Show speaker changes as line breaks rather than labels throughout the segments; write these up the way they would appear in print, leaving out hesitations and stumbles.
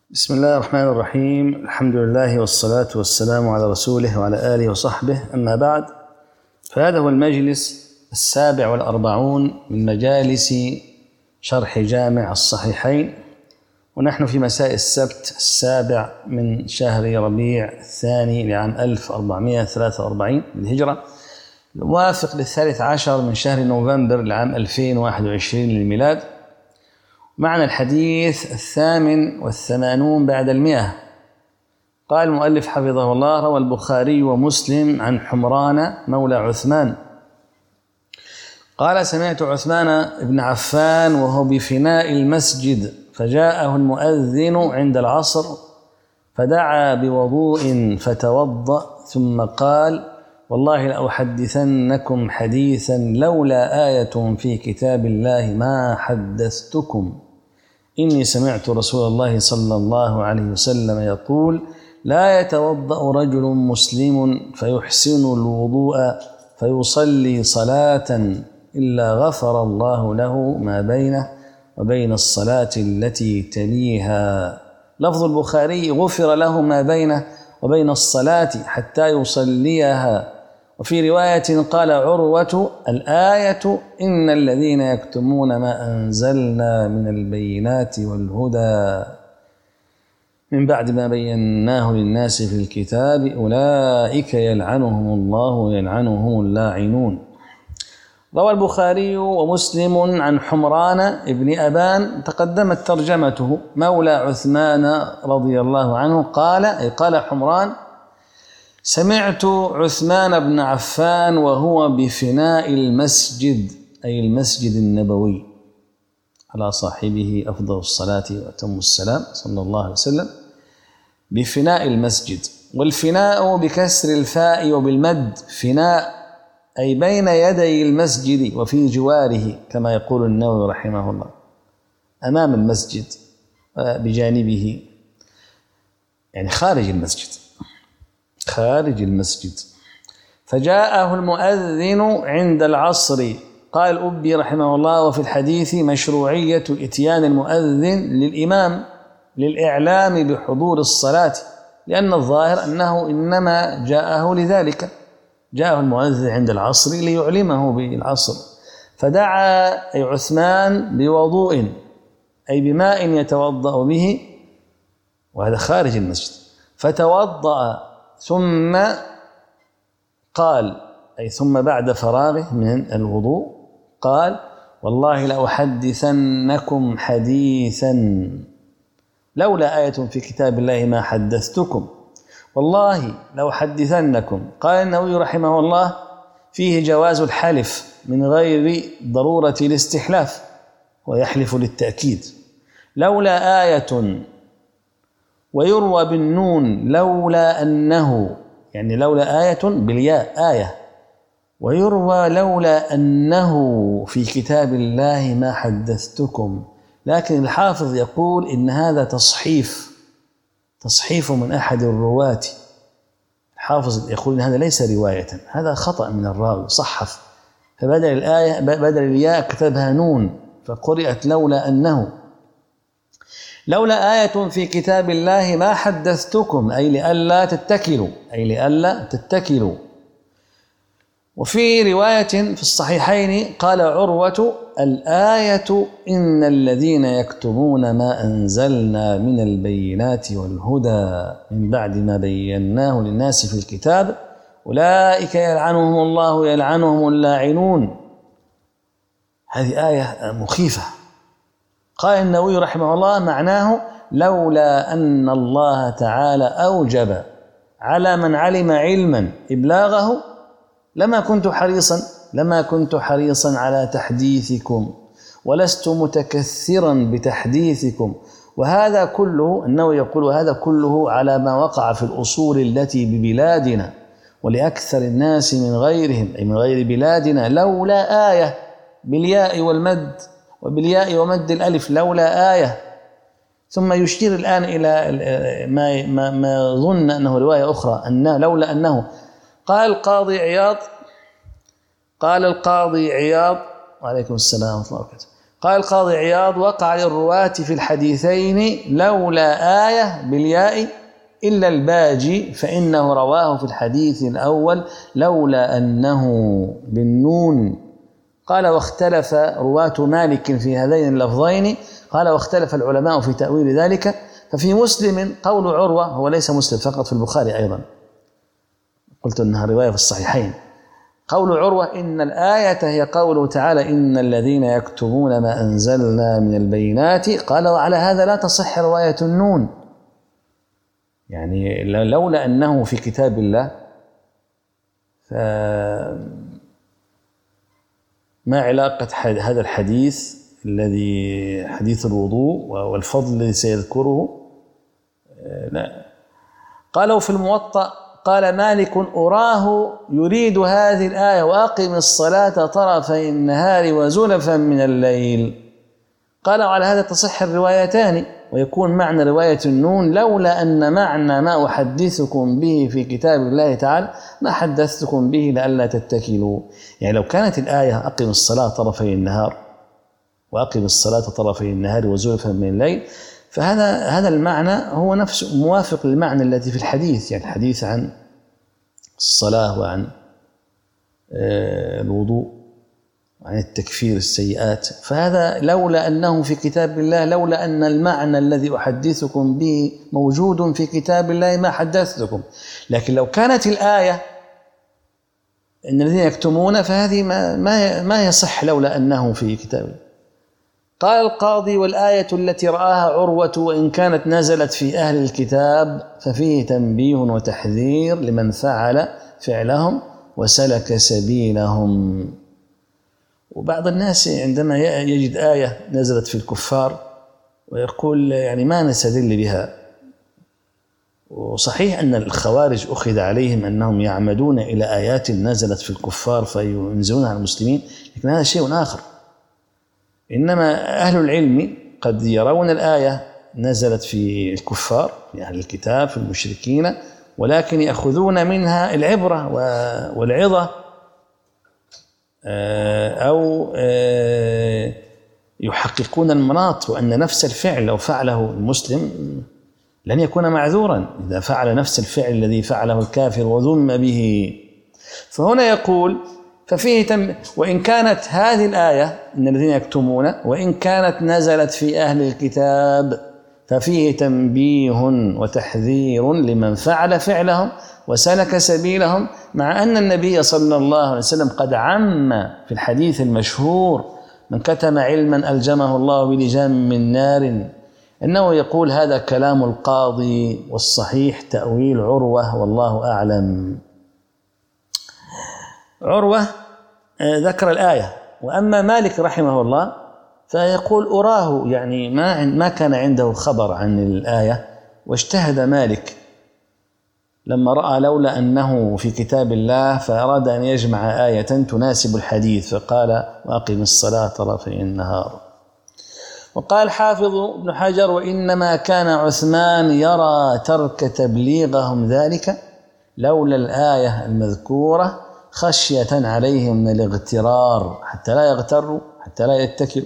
بسم الله الرحمن الرحيم. الحمد لله والصلاة والسلام على رسوله وعلى آله وصحبه، أما بعد، فهذا هو المجلس 47 من مجالس شرح جامع الصحيحين، ونحن في مساء السبت 7 من شهر ربيع الثاني لعام 1443 للهجرة، الموافق لل13 من شهر نوفمبر لعام 2021 للميلاد. معنا الحديث 88 بعد 100. قال المؤلف حفظه الله: روى البخاري ومسلم عن حمران مولى عثمان قال: سمعت عثمان بن عفان وهو بفناء المسجد، فجاءه المؤذن عند العصر فدعا بوضوء فتوضأ، ثم قال: والله لأحدثنكم حديثا لولا آية في كتاب الله ما حدثتكم. إني سمعت رسول الله صلى الله عليه وسلم يقول: لا يتوضأ رجل مسلم فيحسن الوضوء فيصلي صلاة إلا غفر الله له ما بينه وبين الصلاة التي تليها. لفظ البخاري: غفر له ما بينه وبين الصلاة حتى يصليها. وفي رواية قال عروة: الآية إن الذين يكتمون ما أنزلنا من البينات والهدى من بعد ما بيناه للناس في الكتاب أولئك يلعنهم الله ويلعنهم اللاعنون. روى البخاري ومسلم عن حمران ابن أبان، تقدمت ترجمته، مولى عثمان رضي الله عنه، قال حمران: سمعت عثمان بن عفان وهو بفناء المسجد، أي المسجد النبوي، على صاحبه أفضل الصلاة وأتم السلام صلى الله عليه وسلم، بفناء المسجد. والفناء بكسر الفاء وبالمد، فناء أي بين يدي المسجد وفي جواره، كما يقول النووي رحمه الله، أمام المسجد بجانبه، يعني خارج المسجد. فجاءه المؤذن عند العصر. قال الأبي رحمه الله: وفي الحديث مشروعية إتيان المؤذن للإمام للإعلام بحضور الصلاة، لأن الظاهر أنه إنما جاءه لذلك، جاءه المؤذن عند العصر ليعلمه بالعصر. فدعا أي عثمان بوضوء، أي بماء يتوضأ به، وهذا خارج المسجد. فتوضأ ثم قال، أي ثم بعد فراغه من الوضوء قال: والله لأحدثنكم حديثا لولا آية في كتاب الله ما حدثتكم. والله لأحدثنكم. قال النووي رحمه الله: فيه جواز الحلف من غير ضرورة الاستحلاف، ويحلف للتأكيد. لولا آية، ويروى بالنون لولا أنه، يعني لولا آية بالياء آية، ويروى لولا أنه في كتاب الله ما حدثتكم. لكن الحافظ يقول إن هذا تصحيف من أحد الرواة. الحافظ يقول إن هذا ليس رواية، هذا خطأ من الراوي، صحف، فبدل الآية بدل الياء كتبها نون، فقرأت لولا أنه. لولا آية في كتاب الله ما حدثتكم، أي لئلا تتكلوا. وفي رواية في الصحيحين قال عروة: الآية إن الذين يكتمون ما أنزلنا من البينات والهدى من بعد ما بيناه للناس في الكتاب أولئك يلعنهم الله ويلعنهم اللاعنون. هذه آية مخيفة. قال النووي رحمه الله: معناه لولا أن الله تعالى أوجب على من علم علما إبلاغه لما كنت حريصا على تحديثكم، ولست متكثرا بتحديثكم. وهذا كله، النووي يقول: وهذا كله على ما وقع في الأصول التي ببلادنا ولأكثر الناس من غيرهم، أي من غير بلادنا. لولا آية بالياء والمد، وبالياء ومد الألف، لولا آية. ثم يشير الآن إلى ما ظن أنه رواية أخرى، أن لولا أنه. قال القاضي عياض وعليكم السلام ورحمة الله وبركاته: قال القاضي عياض: وقع للرواة في الحديثين لولا آية بالياء إلا الباجي، فإنه رواه في الحديث الأول لولا أنه بالنون. قال: واختلف رواة مالك في هذين اللفظين. قال: واختلف العلماء في تأويل ذلك. ففي مسلم قول عروة، هو ليس مسلم فقط، في البخاري أيضا، قلت أنها رواية في الصحيحين، قول عروة: إن الآية هي قوله تعالى: إن الذين يكتبون ما أنزلنا من البينات. قال: وعلى هذا لا تصح رواية النون، يعني لولا أنه في كتاب الله ما علاقة هذا الحديث الذي حديث الوضوء والفضل الذي سيذكره؟ لا. قالوا في الموطأ: قال مالك: أراه يريد هذه الآية وأقم الصلاة طرفي النهار وزلفا من الليل. قال: وعلى هذا تصح الروايتان، ويكون معنى رواية النون لولا أن معنى ما أحدثكم به في كتاب الله تعالى ما حدثتكم به لئلا تتكلوا. يعني لو كانت الآية أقم الصلاة طرفي النهار وأقم الصلاة طرفي النهار وزلفا من الليل، فهذا المعنى هو نفسه موافق للمعنى الذي في الحديث، يعني الحديث عن الصلاة وعن الوضوء وعن التكفير السيئات. فهذا لولا أنه في كتاب الله، لولا أن المعنى الذي أحدثكم به موجود في كتاب الله ما حدثتكم. لكن لو كانت الآية إن الذين يكتمون، فهذه ما يصح لولا أنه في كتاب الله. قال القاضي: والآية التي رآها عروة وإن كانت نزلت في أهل الكتاب ففيه تنبيه وتحذير لمن فعل فعلهم وسلك سبيلهم. وبعض الناس عندما يجد آية نزلت في الكفار ويقول يعني ما نستدل بها. وصحيح أن الخوارج أخذ عليهم أنهم يعمدون إلى آيات نزلت في الكفار فينزلونها على المسلمين، لكن هذا شيء آخر. إنما أهل العلم قد يرون الآية نزلت في الكفار، في أهل الكتاب، في المشركين، ولكن يأخذون منها العبرة والعظة، أو يحققون المناط، وأن نفس الفعل لو فعله المسلم لن يكون معذورا إذا فعل نفس الفعل الذي فعله الكافر وذم به. فهنا يقول: ففيه وإن كانت هذه الآية إن الذين يكتمون وإن كانت نزلت في أهل الكتاب ففيه تنبيه وتحذير لمن فعل فعلهم وسلك سبيلهم، مع أن النبي صلى الله عليه وسلم قد عم في الحديث المشهور: من كتم علما ألجمه الله بلجام من نار. إنه يقول هذا كلام القاضي، والصحيح تأويل عروة والله أعلم. عروة ذكر الآية، وأما مالك رحمه الله فيقول أراه، يعني ما كان عنده خبر عن الآية، واجتهد مالك لما رأى لولا أنه في كتاب الله فأراد أن يجمع آية تناسب الحديث فقال: وأقم الصلاة طرفي النهار. وقال حافظ ابن حجر: وإنما كان عثمان يرى ترك تبليغهم ذلك لولا الآية المذكورة خشية عليهم من الاغترار، حتى لا يغتروا، حتى لا يتكلوا.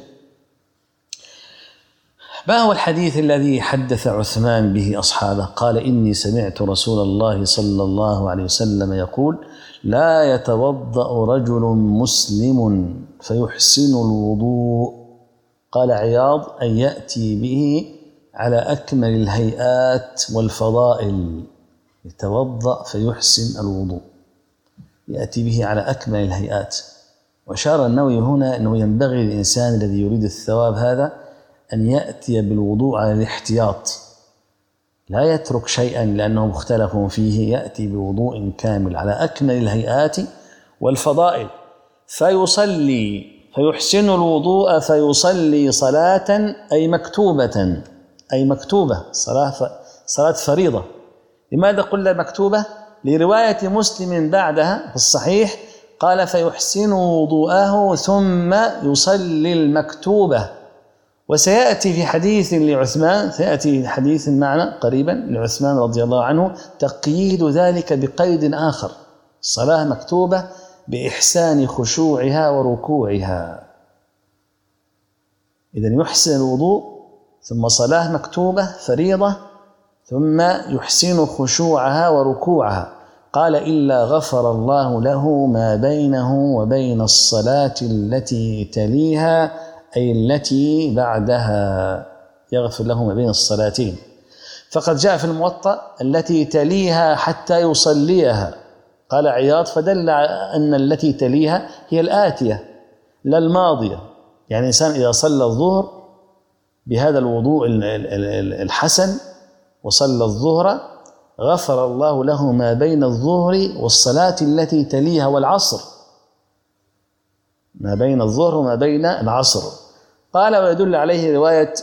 ما هو الحديث الذي حدث عثمان به أصحابه؟ قال: إني سمعت رسول الله صلى الله عليه وسلم يقول: لا يتوضأ رجل مسلم فيحسن الوضوء. قال عياض: أن يأتي به على أكمل الهيئات والفضائل. يتوضأ فيحسن الوضوء، يأتي به على أكمل الهيئات. وأشار النووي هنا أنه ينبغي للإنسان الذي يريد الثواب هذا أن يأتي بالوضوء على الاحتياط، لا يترك شيئا لأنه مختلف فيه، يأتي بوضوء كامل على أكمل الهيئات والفضائل، فيصلي فيحسن الوضوء فيصلي صلاة أي مكتوبة، أي مكتوبة، صلاة فريضة. لماذا قلنا مكتوبة؟ لرواية مسلم بعدها في الصحيح قال: فيحسن وضوءه ثم يصلي المكتوبة. وسيأتي في حديث لعثمان، سيأتي حديث معنا قريبا لعثمان رضي الله عنه تقييد ذلك بقيد آخر: صلاة مكتوبة بإحسان خشوعها وركوعها. إذن يحسن الوضوء ثم صلاة مكتوبة فريضة ثم يحسن خشوعها وركوعها. قال إلا غفر الله له ما بينه وبين الصلاة التي تليها، أي التي بعدها، يغفر له ما بين الصلاتين. فقد جاء في الموطأ التي تليها حتى يصليها، قال عياض فدل أن التي تليها هي الآتية لا الماضية. يعني الإنسان إذا صلى الظهر بهذا الوضوء الحسن وصلى الظهر غفر الله له ما بين الظهر والصلاة التي تليها والعصر، ما بين الظهر وما بين العصر. قال ويدل عليه رواية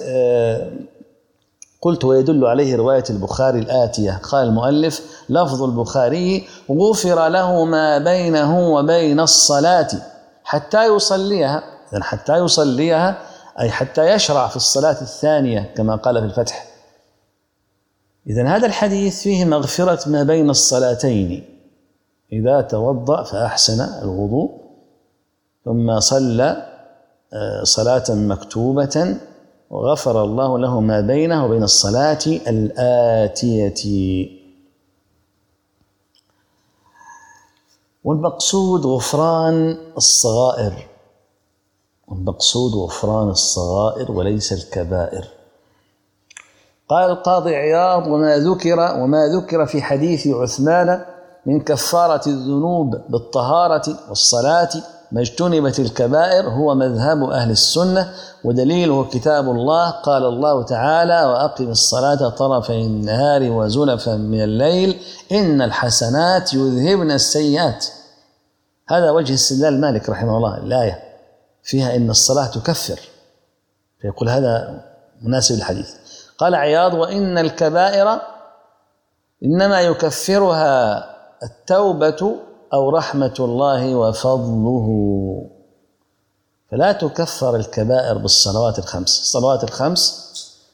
قلت ويدل عليه رواية البخاري الآتية. قال المؤلف لفظ البخاري غفر له ما بينه وبين الصلاة حتى يصليها، يعني حتى يصليها أي حتى يشرع في الصلاة الثانية كما قال في الفتح. إذن هذا الحديث فيه مغفرة ما بين الصلاتين. إذا توضأ فأحسن الوضوء ثم صلى صلاة مكتوبة وغفر الله له ما بينه وبين الصلاة الآتية. والمقصود غفران الصغائر، والمقصود غفران الصغائر وليس الكبائر. قال القاضي عياض وما ذكر في حديث عثمان من كفارة الذنوب بالطهارة والصلاة ما اجتنبت الكبائر هو مذهب أهل السنة، ودليله كتاب الله. قال الله تعالى وأقم الصلاة طرفي النهار وزلفا من الليل إن الحسنات يذهبن السيئات. هذا وجه استدلال مالك رحمه الله. الآية فيها إن الصلاة تكفر، فيقول هذا مناسب الحديث. قال عياض وإن الكبائر إنما يكفرها التوبة أو رحمة الله وفضله، فلا تكفر الكبائر بالصلوات الخمس. الصلوات الخمس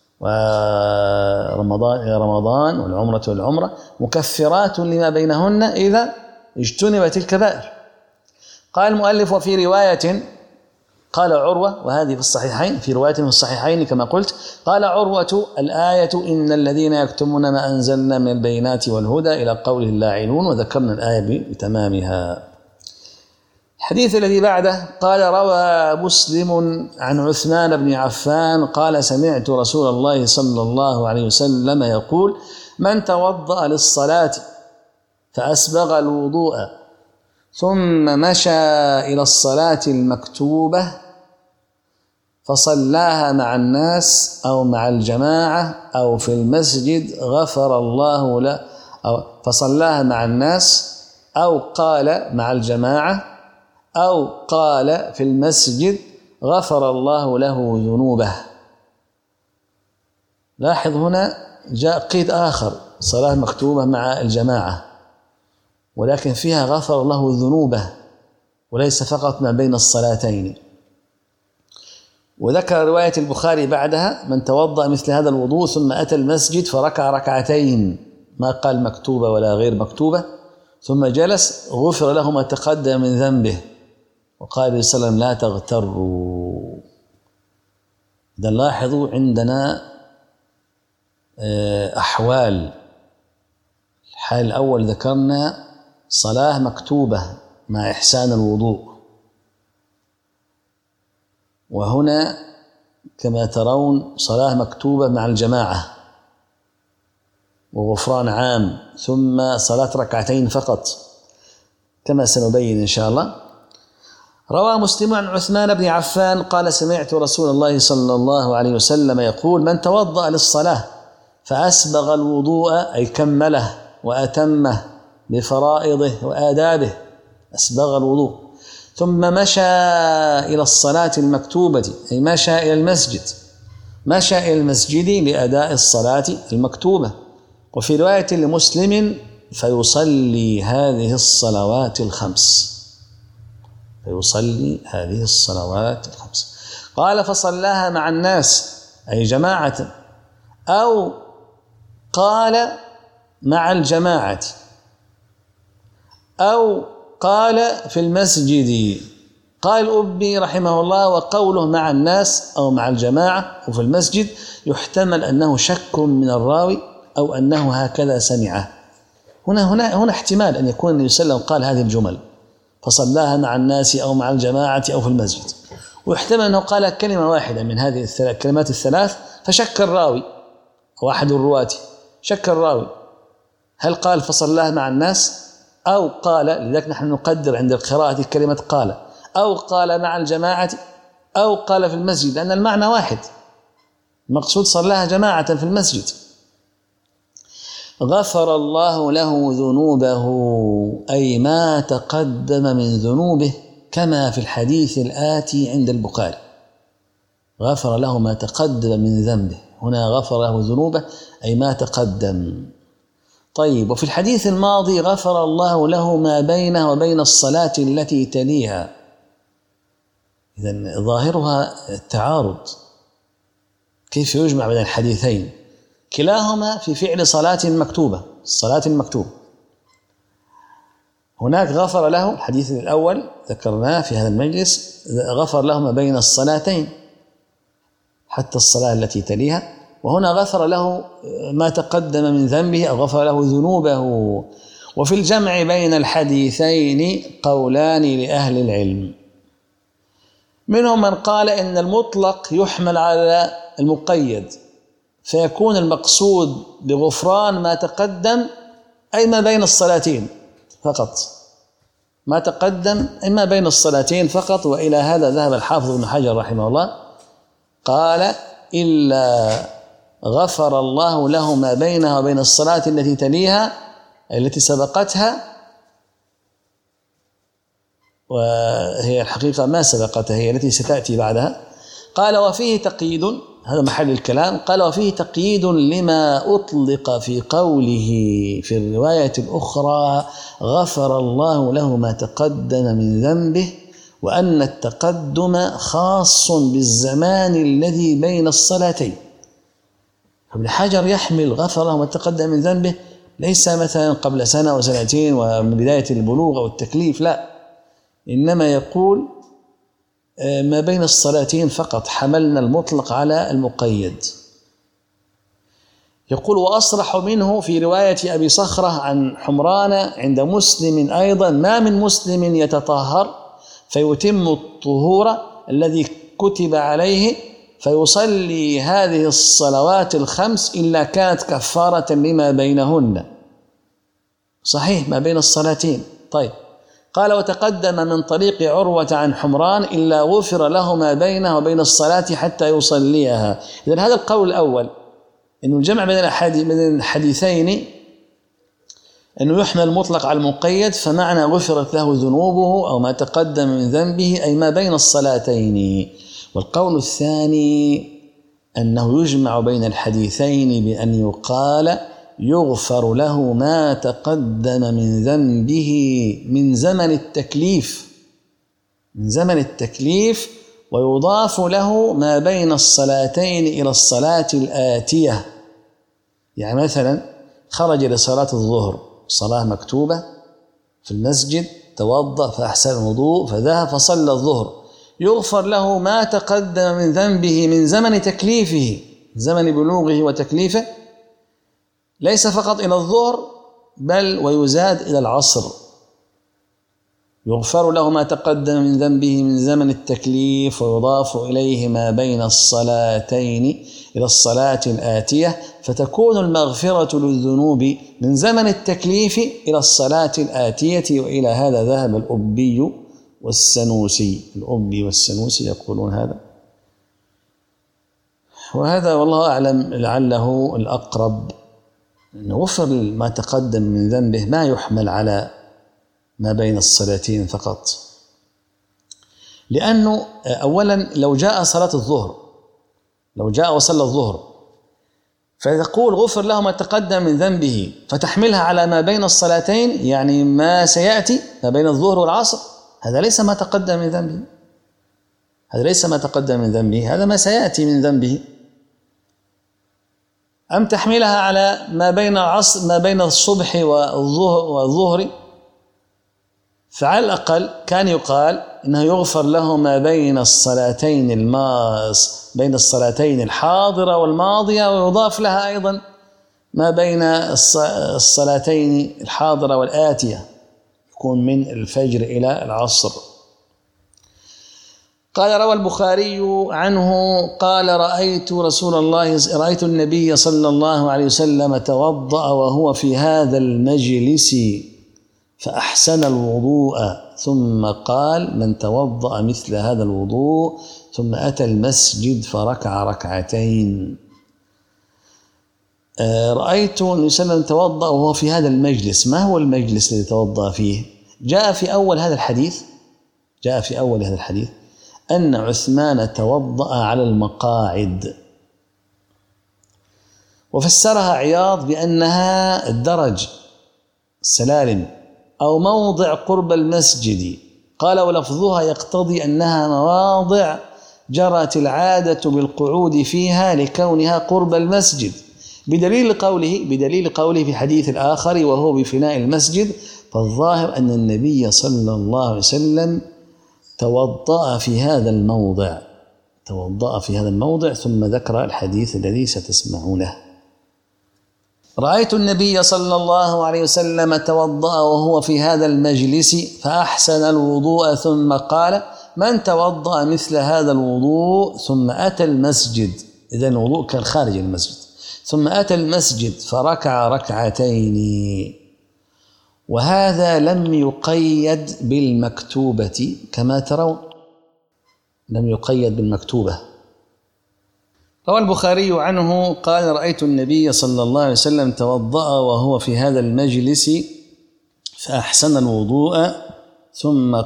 ورمضان إلى رمضان والعمرة مكفرات لما بينهن إذا اجتنبت الكبائر. قال المؤلف وفي رواية قال عروة، وهذه في الصحيحين، في رواية في الصحيحين كما قلت، قال عروة الآية إن الذين يكتمون ما أنزلنا من البينات والهدى إلى قوله اللاعنون، وذكرنا الآية بتمامها. الحديث الذي بعده قال روى مسلم عن عثمان بن عفان قال سمعت رسول الله صلى الله عليه وسلم يقول من توضأ للصلاة فأسبغ الوضوء ثم مشى إلى الصلاة المكتوبة فصلاها مع الناس أو مع الجماعة أو في المسجد غفر الله له، أو فصلاها مع الناس أو قال مع الجماعة أو قال في المسجد غفر الله له ذنوبه. لاحظ هنا جاء قيد آخر صلاة مكتوبة مع الجماعة، ولكن فيها غفر الله ذنوبه وليس فقط ما بين الصلاتين. وذكر رواية البخاري بعدها من توضأ مثل هذا الوضوء ثم أتى المسجد فركع ركعتين، ما قال مكتوبة ولا غير مكتوبة، ثم جلس غفر له ما تقدم من ذنبه. وقال صلى الله عليه وسلم لا تغتروا. إذا لاحظوا عندنا أحوال. الحال الأول ذكرنا صلاة مكتوبة مع إحسان الوضوء، وهنا كما ترون صلاة مكتوبة مع الجماعة وغفران عام، ثم صلاة ركعتين فقط كما سنبين إن شاء الله. روى مسلم عن عثمان بن عفان قال سمعت رسول الله صلى الله عليه وسلم يقول من توضأ للصلاة فأسبغ الوضوء أي كمله وأتمه بفرائضه وآدابه، أسبغ الوضوء، ثم مشى إلى الصلاة المكتوبة أي مشى إلى المسجد، مشى إلى المسجد لأداء الصلاة المكتوبة. وفي رواية لمسلم فيصلي هذه الصلوات الخمس، فيصلي هذه الصلوات الخمس. قال فصلاها مع الناس أي جماعة أو قال مع الجماعة أو قال في المسجد. قال الأبي رحمه الله: وقوله مع الناس أو مع الجماعة وفي المسجد يحتمل أنه شك من الراوي أو أنه هكذا سمعه. هنا احتمال أن يكون النبي صلى الله عليه وسلم قال هذه الجمل فصلاها مع الناس أو مع الجماعة أو في المسجد، ويحتمل أنه قال كلمة واحدة من هذه الكلمات الثلاث فشك الراوي أو أحد الرواة، شك الراوي هل قال فصلاها مع الناس أو قال، لذلك نحن نقدر عند القراءة كلمة قال، أو قال مع الجماعة أو قال في المسجد، لأن المعنى واحد، المقصود صلاها جماعة في المسجد. غفر الله له ذنوبه أي ما تقدم من ذنوبه كما في الحديث الآتي عند البخاري. غفر له ما تقدم من ذنبه، هنا غفر له ذنوبه أي ما تقدم. طيب، وفي الحديث الماضي غفر الله له ما بينه وبين الصلاة التي تليها. إذن ظاهرها التعارض، كيف يجمع بين الحديثين؟ كلاهما في فعل صلاة مكتوبة، الصلاة المكتوبة. هناك غفر له، الحديث الأول ذكرناه في هذا المجلس، غفر له ما بين الصلاتين حتى الصلاة التي تليها، وهنا غفر له ما تقدم من ذنبه أو غفر له ذنوبه. وفي الجمع بين الحديثين قولان لأهل العلم، منهم من قال إن المطلق يحمل على المقيد، فيكون المقصود بغفران ما تقدم أي ما بين الصلاتين فقط، ما تقدم أي ما بين الصلاتين فقط. وإلى هذا ذهب الحافظ ابن حجر رحمه الله، قال: إلا غفر الله له ما بينها وبين الصلاة التي تليها التي سبقتها، وهي الحقيقة ما سبقتها، هي التي ستأتي بعدها. قال: وفيه تقييد، هذا محل الكلام، قال: وفيه تقييد لما أطلق في قوله في الرواية الأخرى غفر الله له ما تقدم من ذنبه، وأن التقدم خاص بالزمان الذي بين الصلاتين. ابن حجر يحمل غفر له ما تقدم من ذنبه ليس مثلا قبل سنة أو سنتين ومن بداية البلوغ أو التكليف، لا، إنما يقول ما بين الصلاتين فقط، حملنا المطلق على المقيد. يقول: وأصرح منه في رواية أبي صخرة عن حمران عند مسلم أيضا: ما من مسلم يتطهر فيتم الطهور الذي كتب عليه فيصلي هذه الصلوات الخمس إلا كانت كفارة لما بينهن. صحيح، ما بين الصلاتين. طيب، قال: وتقدم من طريق عروة عن حمران إلا غفر له ما بينه وبين الصلاة حتى يصليها. إذن هذا القول الأول، إنه الجمع بين الحديثين أنه يحمل المطلق على المقيد، فمعنى غفرت له ذنوبه أو ما تقدم من ذنبه أي ما بين الصلاتين. والقول الثاني أنه يجمع بين الحديثين بأن يقال يغفر له ما تقدم من ذنبه من زمن التكليف، ويضاف له ما بين الصلاتين إلى الصلاة الآتية. يعني مثلا خرج لصلاة الظهر، صلاة مكتوبة في المسجد، توضأ فأحسن الوضوء فذهب فصلى الظهر، يغفر له ما تقدم من ذنبه من زمن تكليفه، زمن بلوغه وتكليفه، ليس فقط إلى الظهر بل ويزاد إلى العصر. يغفر له ما تقدم من ذنبه من زمن التكليف، ويضاف إليه ما بين الصلاتين إلى الصلاة الآتية، فتكون المغفرة للذنوب من زمن التكليف إلى الصلاة الآتية. وإلى هذا ذهب الأبي والسنوسي، الأبي والسنوسي يقولون هذا، وهذا والله أعلم لعله الأقرب، أن غفر ما تقدم من ذنبه ما يحمل على ما بين الصلاتين فقط. لأنه أولا لو جاء صلاة الظهر، لو جاء وصلى الظهر فتقول غفر له ما تقدم من ذنبه، فتحملها على ما بين الصلاتين، يعني ما سيأتي ما بين الظهر والعصر، هذا ليس ما تقدم من ذنبه، هذا ليس ما تقدم من ذنبه، هذا ما سيأتي من ذنبه. أم تحملها على ما بين العصر، ما بين الصبح والظهر، فعلى الأقل كان يقال إنه يغفر له ما بين بين الصلاتين الحاضرة والماضية، ويضاف لها أيضا ما بين الصلاتين الحاضرة والآتية، يكون من الفجر إلى العصر. قال روى البخاري عنه قال رأيت النبي صلى الله عليه وسلم توضأ وهو في هذا المجلس فأحسن الوضوء، ثم قال: من توضأ مثل هذا الوضوء ثم أتى المسجد فركع ركعتين. رأيت النبي صلى الله عليه وسلم توضأ وهو في هذا المجلس. ما هو المجلس الذي توضأ فيه؟ جاء في أول هذا الحديث أن عثمان توضأ على المقاعد، وفسرها عياض بأنها الدرج، السلالم، أو موضع قرب المسجد. قال: ولفظها يقتضي أنها مواضع جرت العادة بالقعود فيها لكونها قرب المسجد، بدليل قوله في حديث الآخر: وهو بفناء المسجد. فالظاهر أن النبي صلى الله عليه وسلم توضأ في هذا الموضع ثم ذكر الحديث الذي ستسمعونه. رأيت النبي صلى الله عليه وسلم توضأ وهو في هذا المجلس فأحسن الوضوء، ثم قال: من توضأ مثل هذا الوضوء ثم أتى المسجد. إذن الوضوء كان خارج المسجد. ثم أتى المسجد فركع ركعتين. وهذا لم يقيد بالمكتوبة كما ترون، لم يقيد بالمكتوبة. روى البخاري عنه قال: رأيت النبي صلى الله عليه وسلم توضأ وهو في هذا المجلس فأحسن الوضوء، ثم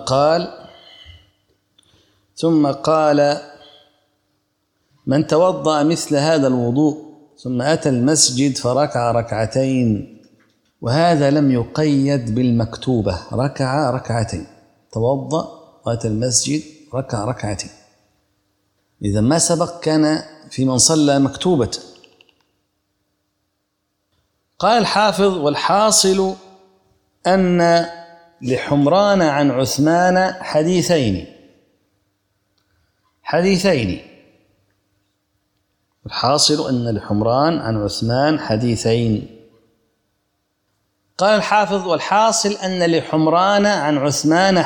قال: من توضأ مثل هذا الوضوء ثم أتى المسجد فركع ركعتين. وهذا لم يقيد بالمكتوبة، ركع ركعتين، توضأ وأتى المسجد ركع ركعتين. إذا ما سبق كان في من صلى مكتوبة. قال الحافظ: والحاصل أن لحمران عن عثمان حديثين. الحاصل أن لحمران عن عثمان حديثين. قال الحافظ: والحاصل أن لحمران عن عثمان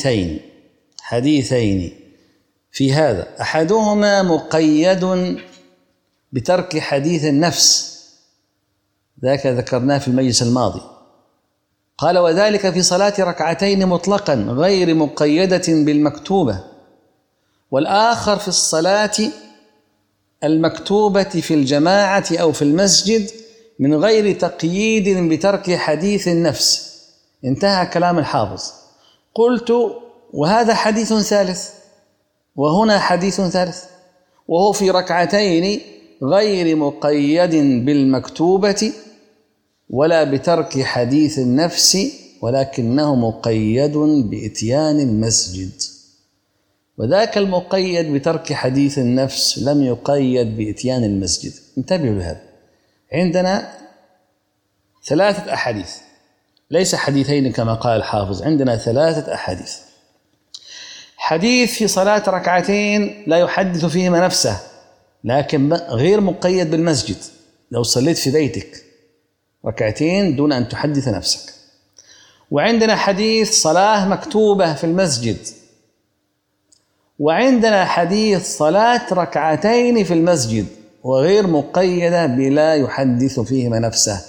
حديثين في هذا، أحدهما مقيد بترك حديث النفس، ذاك ذكرناه في المجلس الماضي. قال: وذلك في صلاة ركعتين مطلقا غير مقيدة بالمكتوبة، والآخر في الصلاة المكتوبة في الجماعة أو في المسجد من غير تقييد بترك حديث النفس. انتهى كلام الحافظ. قلت: وهذا حديث ثالث، وهنا حديث ثالث، وهو في ركعتين غير مقيد بالمكتوبة ولا بترك حديث النفس، ولكنه مقيد بإتيان المسجد. وذاك المقيد بترك حديث النفس لم يقيد بإتيان المسجد. انتبهوا لهذا. عندنا 3 أحاديث، ليس حديثين كما قال الحافظ، عندنا 3 أحاديث. حديث في صلاة ركعتين لا يحدث فيهما نفسه، لكن غير مقيد بالمسجد، لو صليت في بيتك ركعتين دون أن تحدث نفسك. وعندنا حديث صلاة مكتوبة في المسجد، وعندنا حديث صلاة ركعتين في المسجد وغير مقيدة بلا يحدث فيهما نفسه.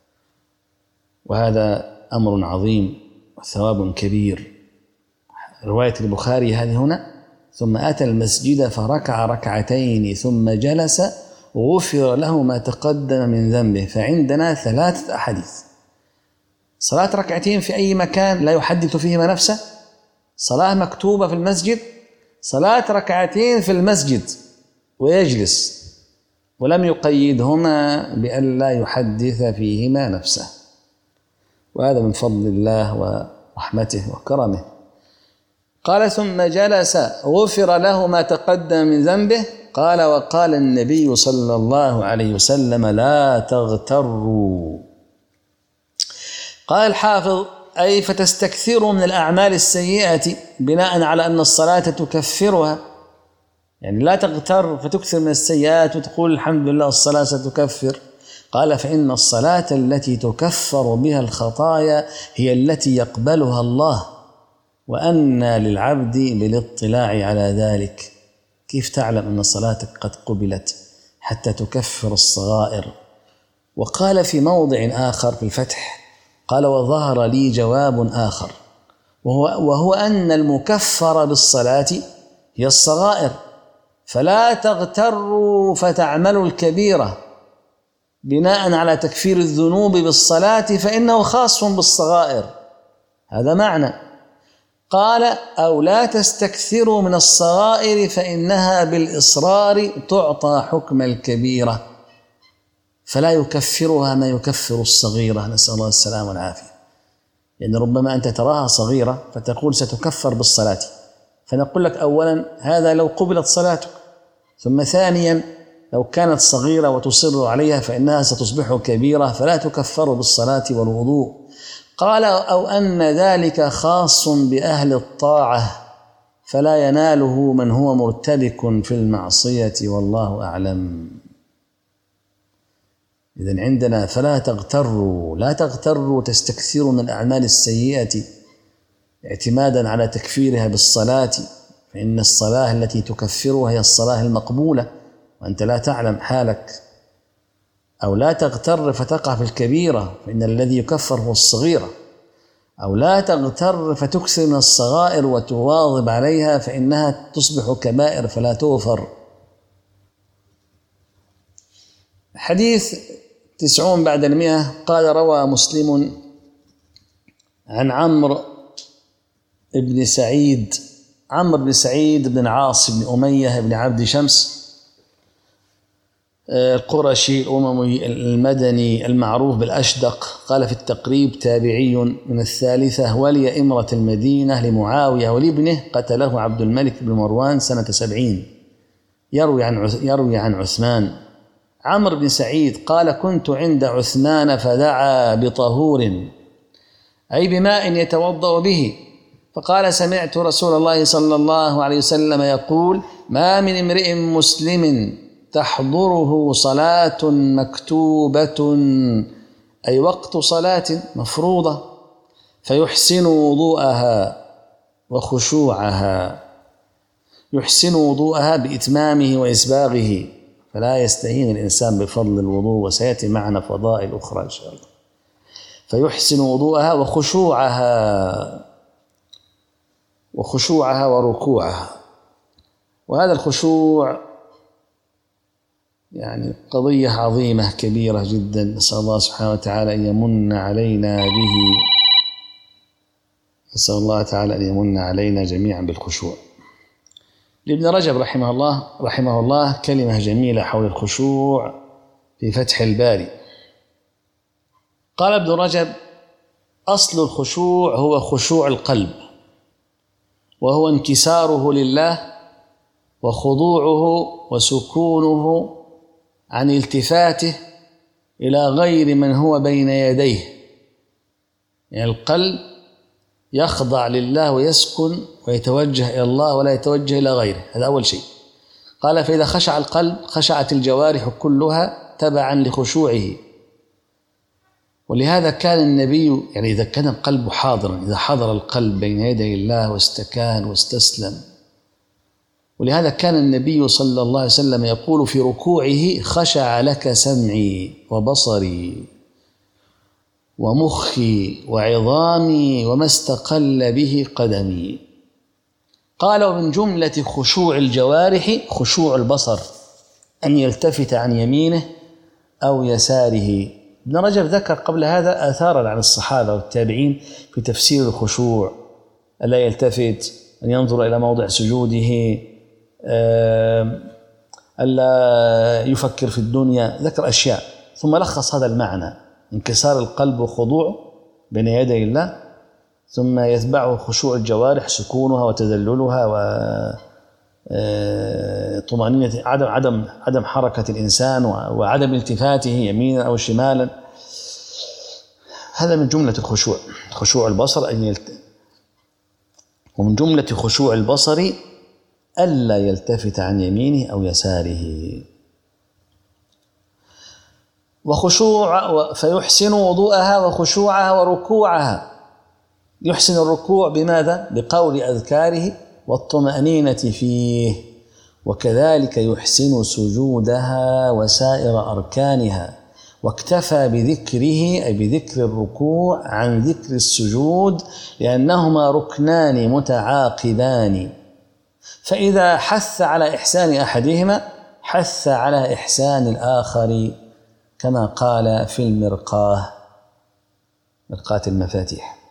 وهذا أمر عظيم وثواب كبير. رواية البخاري هذه هنا: ثم أتى المسجد فركع ركعتين ثم جلس غفر له ما تقدم من ذنبه. فعندنا 3 أحاديث: صلاة ركعتين في أي مكان لا يحدث فيهما نفسه، صلاة مكتوبة في المسجد، صلاة ركعتين في المسجد ويجلس، ولم يقيدهما بأن لا يحدث فيهما نفسه. وهذا من فضل الله ورحمته وكرمه. قال: ثم جلس غفر له ما تقدم من ذنبه. قال: وقال النبي صلى الله عليه وسلم: لا تغتروا. قال الحافظ: أي فتستكثروا من الأعمال السيئة بناء على أن الصلاة تكفرها، يعني لا تغتر فتكثر من السيئات وتقول الحمد لله الصلاة ستكفر. قال فإن الصلاة التي تكفر بها الخطايا هي التي يقبلها الله، وأن للعبد بالاطلاع على ذلك. كيف تعلم أن صلاتك قد قبلت حتى تكفر الصغائر؟ وقال في موضع آخر في الفتح قال وظهر لي جواب آخر وهو أن المكفر بالصلاة هي الصغائر، فلا تغتروا فتعملوا الكبيرة بناء على تكفير الذنوب بالصلاة، فإنه خاص بالصغائر. هذا معنى. قال أو لا تستكثروا من الصغائر فإنها بالإصرار تعطى حكم الكبيرة، فلا يكفرها ما يكفر الصغيرة، نسأل الله السلامة والعافية. لأن ربما أنت تراها صغيرة فتقول ستكفر بالصلاة، فنقول لك أولا هذا لو قبلت صلاتك، ثم ثانيا لو كانت صغيرة وتصر عليها فإنها ستصبح كبيرة فلا تكفر بالصلاة والوضوء. قال أو أن ذلك خاص بأهل الطاعة فلا يناله من هو مرتبك في المعصية والله أعلم. إذن عندنا فلا تغتروا، لا تغتروا تستكثروا من الأعمال السيئة اعتمادا على تكفيرها بالصلاة، فإن الصلاة التي تكفرها هي الصلاة المقبولة وأنت لا تعلم حالك. أو لا تغتر فتقع في الكبيرة، فإن الذي يكفر هو الصغيرة. أو لا تغتر فتكثر من الصغائر وتواظب عليها فإنها تصبح كبائر فلا تغفر. حديث 90 بعد 100. قال روى مسلم عن عمرو بن سعيد بن عاص بن أمية بن عبد شمس القرشي الأموي المدني المعروف بالأشدق، قال في التقريب تابعي من الثالثة، ولي إمرة المدينة لمعاوية ولابنه قتله عبد الملك بن مروان سنة 70. يروي عن عثمان. عمرو بن سعيد قال كنت عند عثمان فدعا بطهور أي بماء يتوضأ به، فقال سمعت رسول الله صلى الله عليه وسلم يقول ما من امرئ مسلم تحضره صلاة مكتوبة أي وقت صلاة مفروضة فيحسن وضوءها وخشوعها، يحسن وضوءها بإتمامه وإسباغه، فلا يستهين الإنسان بفضل الوضوء، وسيأتي معنا فضائل أخرى إن شاء الله. فيحسن وضوءها وخشوعها وركوعها. وهذا الخشوع يعني قضية عظيمة كبيرة جدا، نسأل الله سبحانه وتعالى أن يمن علينا به، نسأل الله تعالى أن يمن علينا جميعا بالخشوع. لابن رجب رحمه الله كلمة جميلة حول الخشوع في فتح الباري. قال ابن رجب أصل الخشوع هو خشوع القلب، وهو انكساره لله وخضوعه وسكونه عن التفاته إلى غير من هو بين يديه. يعني القلب يخضع لله ويسكن ويتوجه إلى الله ولا يتوجه إلى غيره، هذا أول شيء. قال فإذا خشع القلب خشعت الجوارح كلها تبعا لخشوعه. ولهذا كان النبي يعني إذا كان القلب حاضرا، إذا حضر القلب بين يدي الله واستكان واستسلم، ولهذا كان النبي صلى الله عليه وسلم يقول في ركوعه خشع لك سمعي وبصري ومخي وعظامي وما استقل به قدمي. قال ومن جملة خشوع الجوارح خشوع البصر، أن يلتفت عن يمينه أو يساره. ابن رجب ذكر قبل هذا آثارا عن الصحابة والتابعين في تفسير الخشوع، ألا يلتفت، أن ينظر إلى موضع سجوده، ألا يفكر في الدنيا، ذكر أشياء ثم لخص هذا المعنى انكسار القلب وخضوعه بين يدي الله، ثم يتبعه خشوع الجوارح سكونها وتذللها وطمأنينة عدم حركة الإنسان وعدم التفاته يمينا أو شمالا. هذا من جملة الخشوع، خشوع البصر ومن جملة خشوع البصر ألا يلتفت عن يمينه أو يساره. فيحسن وضوءها وخشوعها وركوعها. يحسن الركوع بماذا؟ بقول أذكاره والطمأنينة فيه، وكذلك يحسن سجودها وسائر أركانها، واكتفى بذكره أي بذكر الركوع عن ذكر السجود لأنهما ركنان متعاقبان، فإذا حث على إحسان أحدهما حث على إحسان الآخر، كما قال في المرقاة، مرقاة المفاتيح.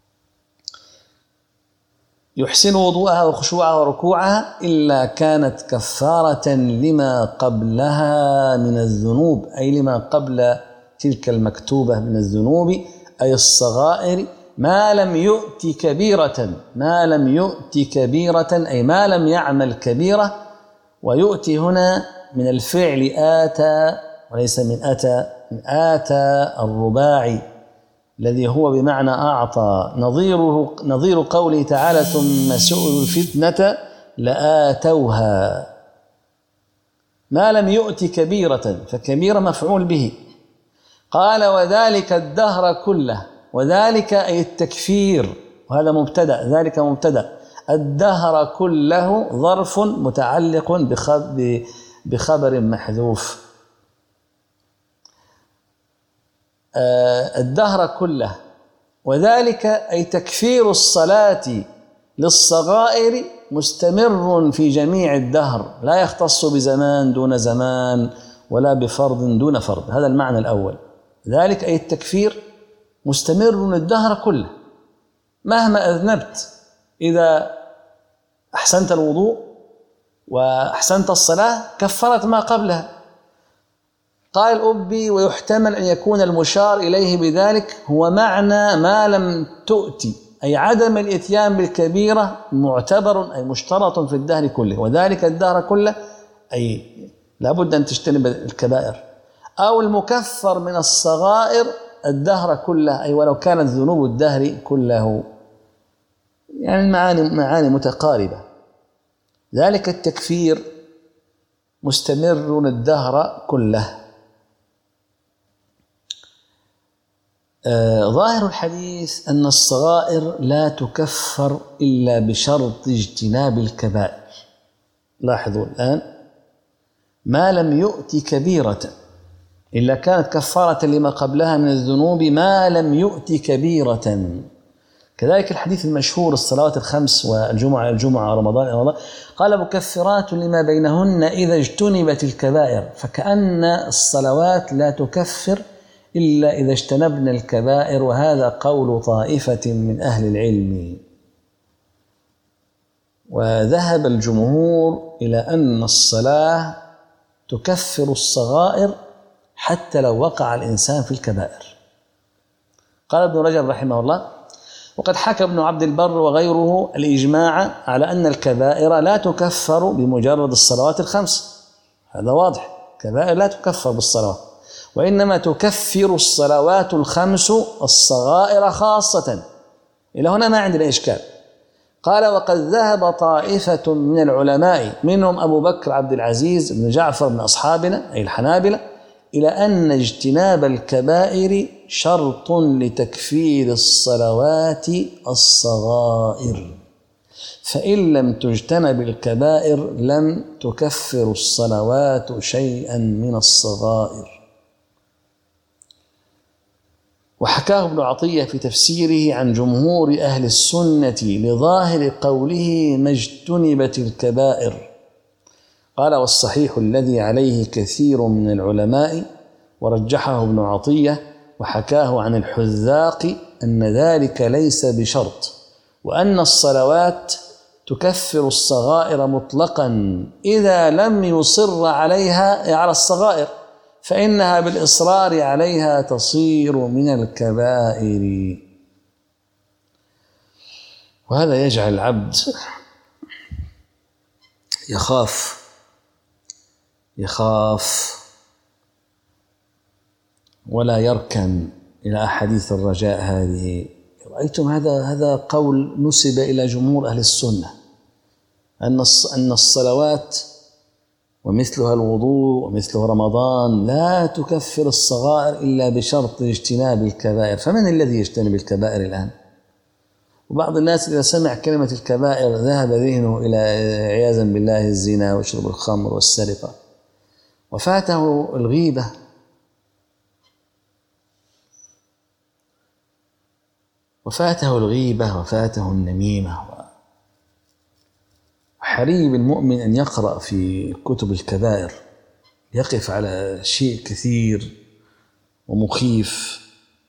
يحسن وضوءها وخشوعها وركوعها إلا كانت كفارة لما قبلها من الذنوب، أي لما قبل تلك المكتوبة من الذنوب، أي الصغائر، ما لم يؤت كبيرة، ما لم يؤت كبيرة أي ما لم يعمل كبيرة. ويؤتي هنا من الفعل آتى وليس من أتى، من آتى الرباعي الذي هو بمعنى أعطى، نظير قوله تعالى ثم سئلوا الفتنة لآتوها. ما لم يؤت كبيرة، فكبيرة مفعول به. قال وذلك الدهر كله، وذلك أي التكفير، وهذا مبتدأ، ذلك مبتدأ، الدهر كله ظرف متعلق بخبر محذوف. الدهر كله، وذلك أي تكفير الصلاة للصغائر مستمر في جميع الدهر، لا يختص بزمان دون زمان ولا بفرض دون فرض. هذا المعنى الأول. ذلك أي التكفير مستمر الدهر كله، مهما أذنبت، إذا أحسنت الوضوء وأحسنت الصلاة كفرت ما قبلها. قال الأبي ويحتمل أن يكون المشار إليه بذلك هو معنى ما لم تؤتي، أي عدم الإتيان بالكبيرة معتبر أي مشترط في الدهر كله، وذلك الدهر كله أي لابد أن تجتنب الكبائر، أو المكفر من الصغائر الدهر كله، أي ولو كانت ذنوب الدهر كله. يعني معاني متقاربة. ذلك التكفير مستمر الدهر كله. ظاهر الحديث أن الصغائر لا تكفر إلا بشرط اجتناب الكبائر. لاحظوا الآن، ما لم يؤت كبيرة إلا كانت كفارة لما قبلها من الذنوب ما لم يؤت كبيرة. كذلك الحديث المشهور الصلوات الخمس والجمعة الجمعة ورمضان قال مكفرات لما بينهن إذا اجتنبت الكبائر، فكأن الصلوات لا تكفر إلا إذا اجتنبنا الكبائر، وهذا قول طائفة من أهل العلم. وذهب الجمهور إلى أن الصلاة تكفر الصغائر حتى لو وقع الإنسان في الكبائر. قال ابن رجب رحمه الله وقد حكى ابن عبد البر وغيره الإجماع على أن الكبائر لا تكفر بمجرد الصلوات الخمس، هذا واضح، كبائر لا تكفر بالصلوات، وإنما تكفر الصلوات الخمس الصغائر خاصة. إلى هنا ما عندنا إشكال. قال وقد ذهب طائفة من العلماء منهم أبو بكر عبد العزيز بن جعفر من أصحابنا أي الحنابلة إلى أن اجتناب الكبائر شرط لتكفير الصلوات الصغائر، فإن لم تجتنب الكبائر لم تكفر الصلوات شيئا من الصغائر. وحكاه ابن عطية في تفسيره عن جمهور أهل السنة لظاهر قوله ما اجتنبت الكبائر. قال والصحيح الذي عليه كثير من العلماء ورجحه ابن عطية وحكاه عن الحذاق أن ذلك ليس بشرط، وأن الصلوات تكفر الصغائر مطلقا إذا لم يصر عليها على الصغائر، فإنها بالإصرار عليها تصير من الكبائر. وهذا يجعل العبد يخاف ولا يركن إلى أحاديث الرجاء هذه. رأيتم هذا قول نسب إلى جمهور أهل السنة، أن الصلوات ومثلها الوضوء ومثله رمضان لا تكفر الصغائر إلا بشرط اجتناب الكبائر. فمن الذي يجتنب الكبائر الآن؟ وبعض الناس إذا سمع كلمة الكبائر ذهب ذهنه إلى عياذا بالله الزنا وشرب الخمر والسرقة، وفاته الغيبة وفاته النميمة. وحري بالمؤمن أن يقرأ في كتب الكبائر، يقف على شيء كثير ومخيف.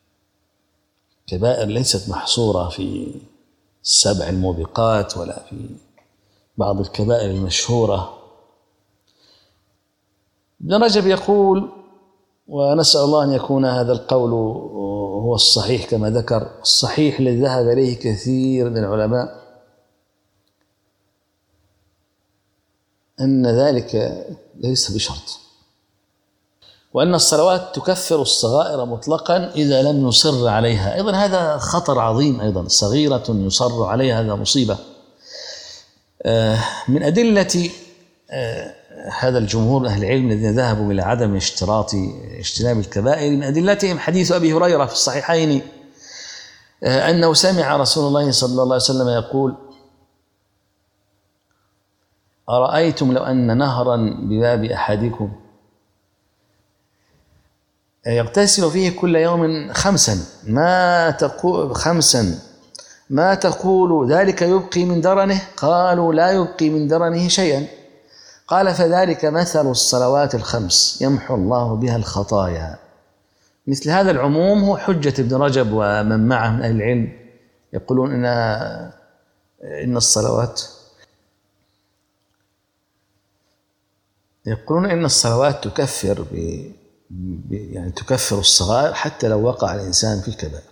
كبائر ليست محصورة في 7 الموبقات ولا في بعض الكبائر المشهورة. ابن رجب يقول، ونسأل الله أن يكون هذا القول هو الصحيح كما ذكر، الصحيح الذي ذهب إليه كثير من العلماء، أن ذلك ليس بشرط، وأن الصلوات تكفر الصغائر مطلقا إذا لم يصر عليها. أيضا هذا خطر عظيم، أيضا صغيرة يصر عليها هذا مصيبة. من أدلة هذا الجمهور أهل العلم الذين ذهبوا إلى عدم اشتراط اجتناب الكبائر، من أدلتهم حديث أبي هريرة في الصحيحين أنه سمع رسول الله صلى الله عليه وسلم يقول: أرأيتم لو أن نهرا بباب أحدكم يغتسل فيه كل يوم 5 ما تقول ذلك يبقي من درنه؟ قالوا: لا يبقي من درنه شيئا. قال: فذلك مثل الصلوات 5 يمحو الله بها الخطايا. مثل هذا العموم هو حجة ابن رجب ومن معه من أهل العلم، يقولون إن الصلوات تكفر يعني تكفر الصغائر حتى لو وقع الإنسان في الكبائر.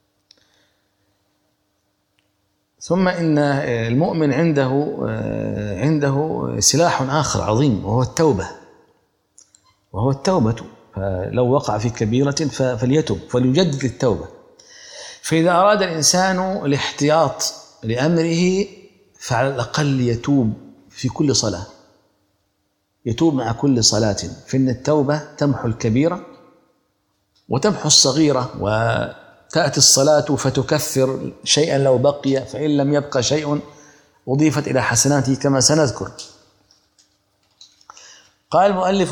ثم إن المؤمن عنده سلاح آخر عظيم، وهو التوبة. فلو وقع في كبيرة فليتب، فليجدد التوبة. فإذا أراد الإنسان الاحتياط لأمره فعلى الأقل يتوب في كل صلاة، يتوب مع كل صلاة، فإن التوبة تمحو الكبيرة وتمحو الصغيرة، وتأتي الصلاة فتكفر شيئا لو بقي، فإن لم يبقى شيء أضيفت إلى حسناته كما سنذكر. قال المؤلف: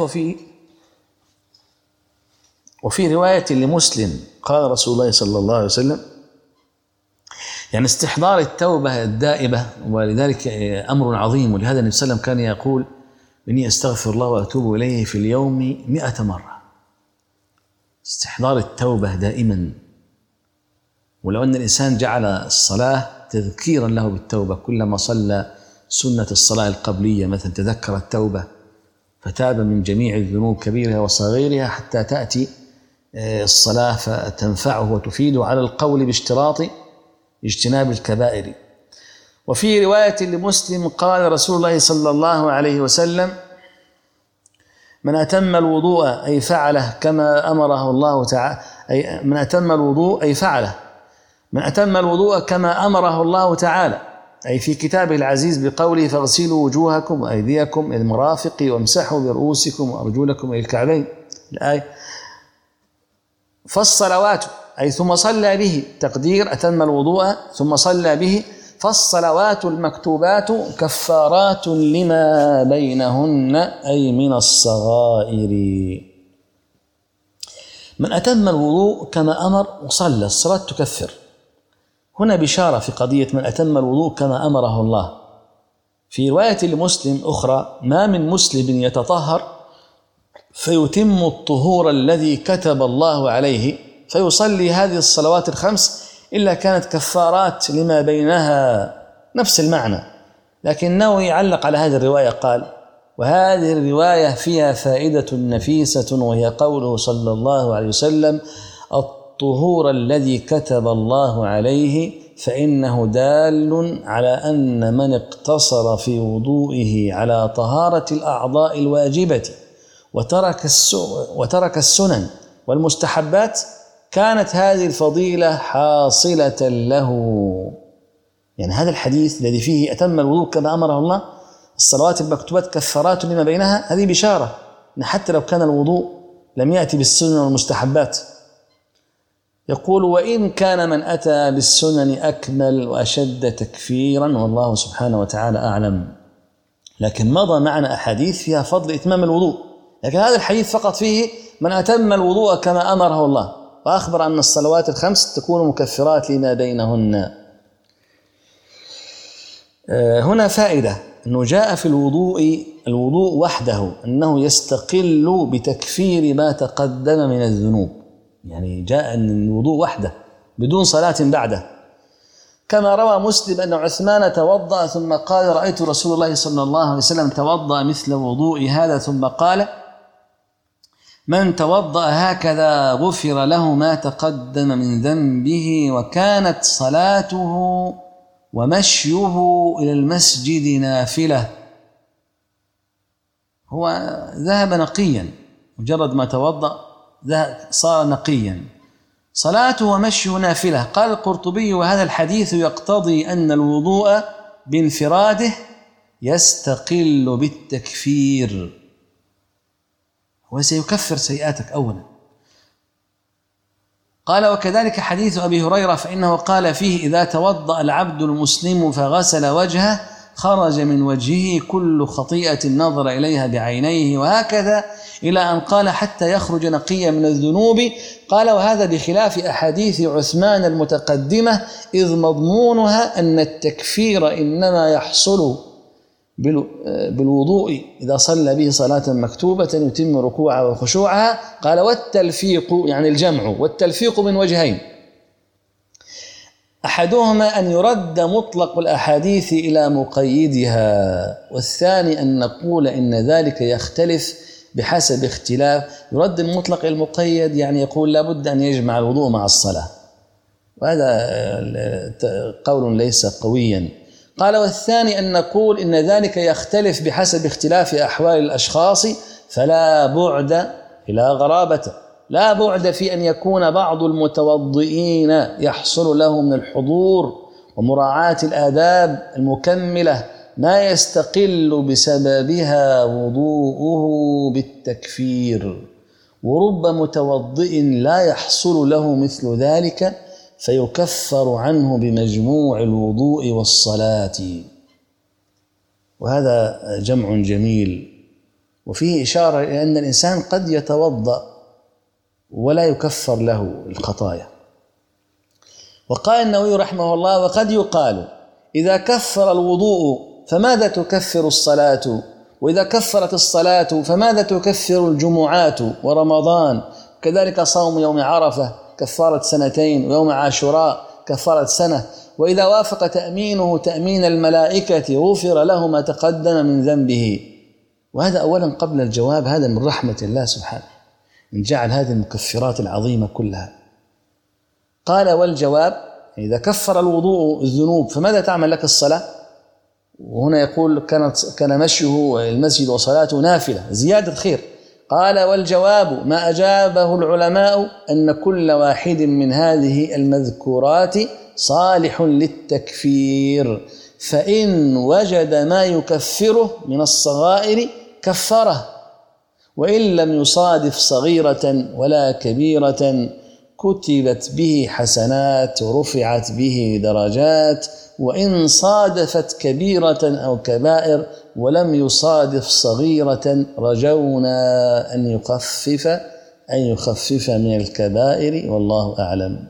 وفي رواية لمسلم قال رسول الله صلى الله عليه وسلم، يعني استحضار التوبة الدائبة، ولذلك أمر عظيم. ولهذا النبي صلى الله عليه وسلم كان يقول: إني أستغفر الله وأتوب إليه في اليوم 100 مرة. استحضار التوبة دائما. ولو أن الإنسان جعل الصلاة تذكيرا له بالتوبة، كلما صلى سنة الصلاة القبلية مثلا تذكر التوبة فتاب من جميع الذنوب كبيرها وصغيرها، حتى تأتي الصلاة فتنفعه وتفيده على القول باشتراط اجتناب الكبائر. وفي رواية لمسلم قال رسول الله صلى الله عليه وسلم: من أتم الوضوء أي فعله كما أمره الله تعالى، من أتم الوضوء كما أمره الله تعالى، أي في كتابه العزيز بقوله: فاغسلوا وجوهكم وأيديكم إلى المرافق وامسحوا برؤوسكم وأرجلكم إلى الكعبين، الآية. فالصلوات أي ثم صلى به، تقدير أتم الوضوء ثم صلى به، فالصلوات المكتوبات كفارات لما بينهن أي من الصغائر. من أتم الوضوء كما أمر وصلى، الصلاة تكفر. هنا بشارة في قضية من أتم الوضوء كما أمره الله. في رواية لمسلم أخرى: ما من مسلم يتطهر فيتم الطهور الذي كتب الله عليه فيصلي هذه الصلوات 5 إلا كانت كفارات لما بينها، نفس المعنى. لكن النووي علق على هذه الرواية قال: وهذه الرواية فيها فائدة نفيسة، وهي قوله صلى الله عليه وسلم: الطهور الذي كتب الله عليه، فإنه دال على أن من اقتصر في وضوئه على طهارة الأعضاء الواجبة وترك السنن والمستحبات كانت هذه الفضيلة حاصلة له. يعني هذا الحديث الذي فيه أتم الوضوء كما أمره الله، الصلوات المكتوبات كفارات لما بينها، هذه بشارة إن حتى لو كان الوضوء لم يأتي بالسنن والمستحبات. يقول: وإن كان من أتى بالسنن أكمل وأشد تكفيرا، والله سبحانه وتعالى أعلم. لكن مضى معنا أحاديث فيها فضل إتمام الوضوء، لكن هذا الحديث فقط فيه من أتم الوضوء كما أمره الله، وأخبر أن الصلوات الخمس تكون مكفرات لما بينهن. هنا فائدة أنه جاء في الوضوء وحده أنه يستقل بتكفير ما تقدم من الذنوب، يعني جاء أن الوضوء وحده بدون صلاة بعده، كما روى مسلم أن عثمان توضأ ثم قال: رأيت رسول الله صلى الله عليه وسلم توضأ مثل وضوء هذا، ثم قال: من توضأ هكذا غفر له ما تقدم من ذنبه، وكانت صلاته ومشيه إلى المسجد نافلة. هو ذهب نقيا، مجرد ما توضأ صار نقيا، صلاته ومشيه نافلة. قال القرطبي: وهذا الحديث يقتضي أن الوضوء بانفراده يستقل بالتكفير، وسيكفر سيئاتك أولا. قال: وكذلك حديث أبي هريرة فإنه قال فيه: إذا توضأ العبد المسلم فغسل وجهه خرج من وجهه كل خطيئة نظر إليها بعينيه، وهكذا إلى أن قال: حتى يخرج نقيا من الذنوب. قال: وهذا بخلاف أحاديث عثمان المتقدمة، إذ مضمونها أن التكفير إنما يحصل بالوضوء إذا صلى به صلاة مكتوبة يتم ركوعها وخشوعها. قال: والتلفيق يعني الجمع، والتلفيق من وجهين: أحدهما أن يرد مطلق الأحاديث إلى مقيدها، والثاني أن نقول إن ذلك يختلف بحسب اختلاف. يرد المطلق المقيد يعني يقول لابد أن يجمع الوضوء مع الصلاة، وهذا قول ليس قويا. قال: والثاني أن نقول إن ذلك يختلف بحسب اختلاف أحوال الأشخاص، فلا بعد إلى غرابته، لا بعد في أن يكون بعض المتوضئين يحصل له من الحضور ومراعاة الآداب المكملة ما يستقل بسببها وضوءه بالتكفير، ورب متوضئ لا يحصل له مثل ذلك فيكفر عنه بمجموع الوضوء والصلاة. وهذا جمع جميل، وفيه إشارة إلى أن الإنسان قد يتوضأ ولا يكفر له الخطايا. وقال النووي رحمه الله: وقد يقال إذا كفر الوضوء فماذا تكفر الصلاة؟ وإذا كفرت الصلاة فماذا تكفر الجمعات ورمضان؟ كذلك صوم يوم عرفة كفارة سنتين، ويوم عاشوراء كفارة سنة. وإذا وافق تأمينه تأمين الملائكة غفر له ما تقدم من ذنبه. وهذا أولا قبل الجواب، هذا من رحمة الله سبحانه إن جعل هذه المكفرات العظيمة كلها. قال: والجواب: إذا كفر الوضوء الذنوب فماذا تعمل لك الصلاة؟ وهنا يقول كان مشيه المسجد وصلاته نافلة زيادة خير. قال: والجواب ما أجابه العلماء أن كل واحد من هذه المذكورات صالح للتكفير، فإن وجد ما يكفره من الصغائر كفره، وإن لم يصادف صغيرة ولا كبيرة كتبت به حسنات ورفعت به درجات، وإن صادفت كبيرة أو كبائر ولم يصادف صغيرة رجونا أن يخفف من الكبائر، والله أعلم.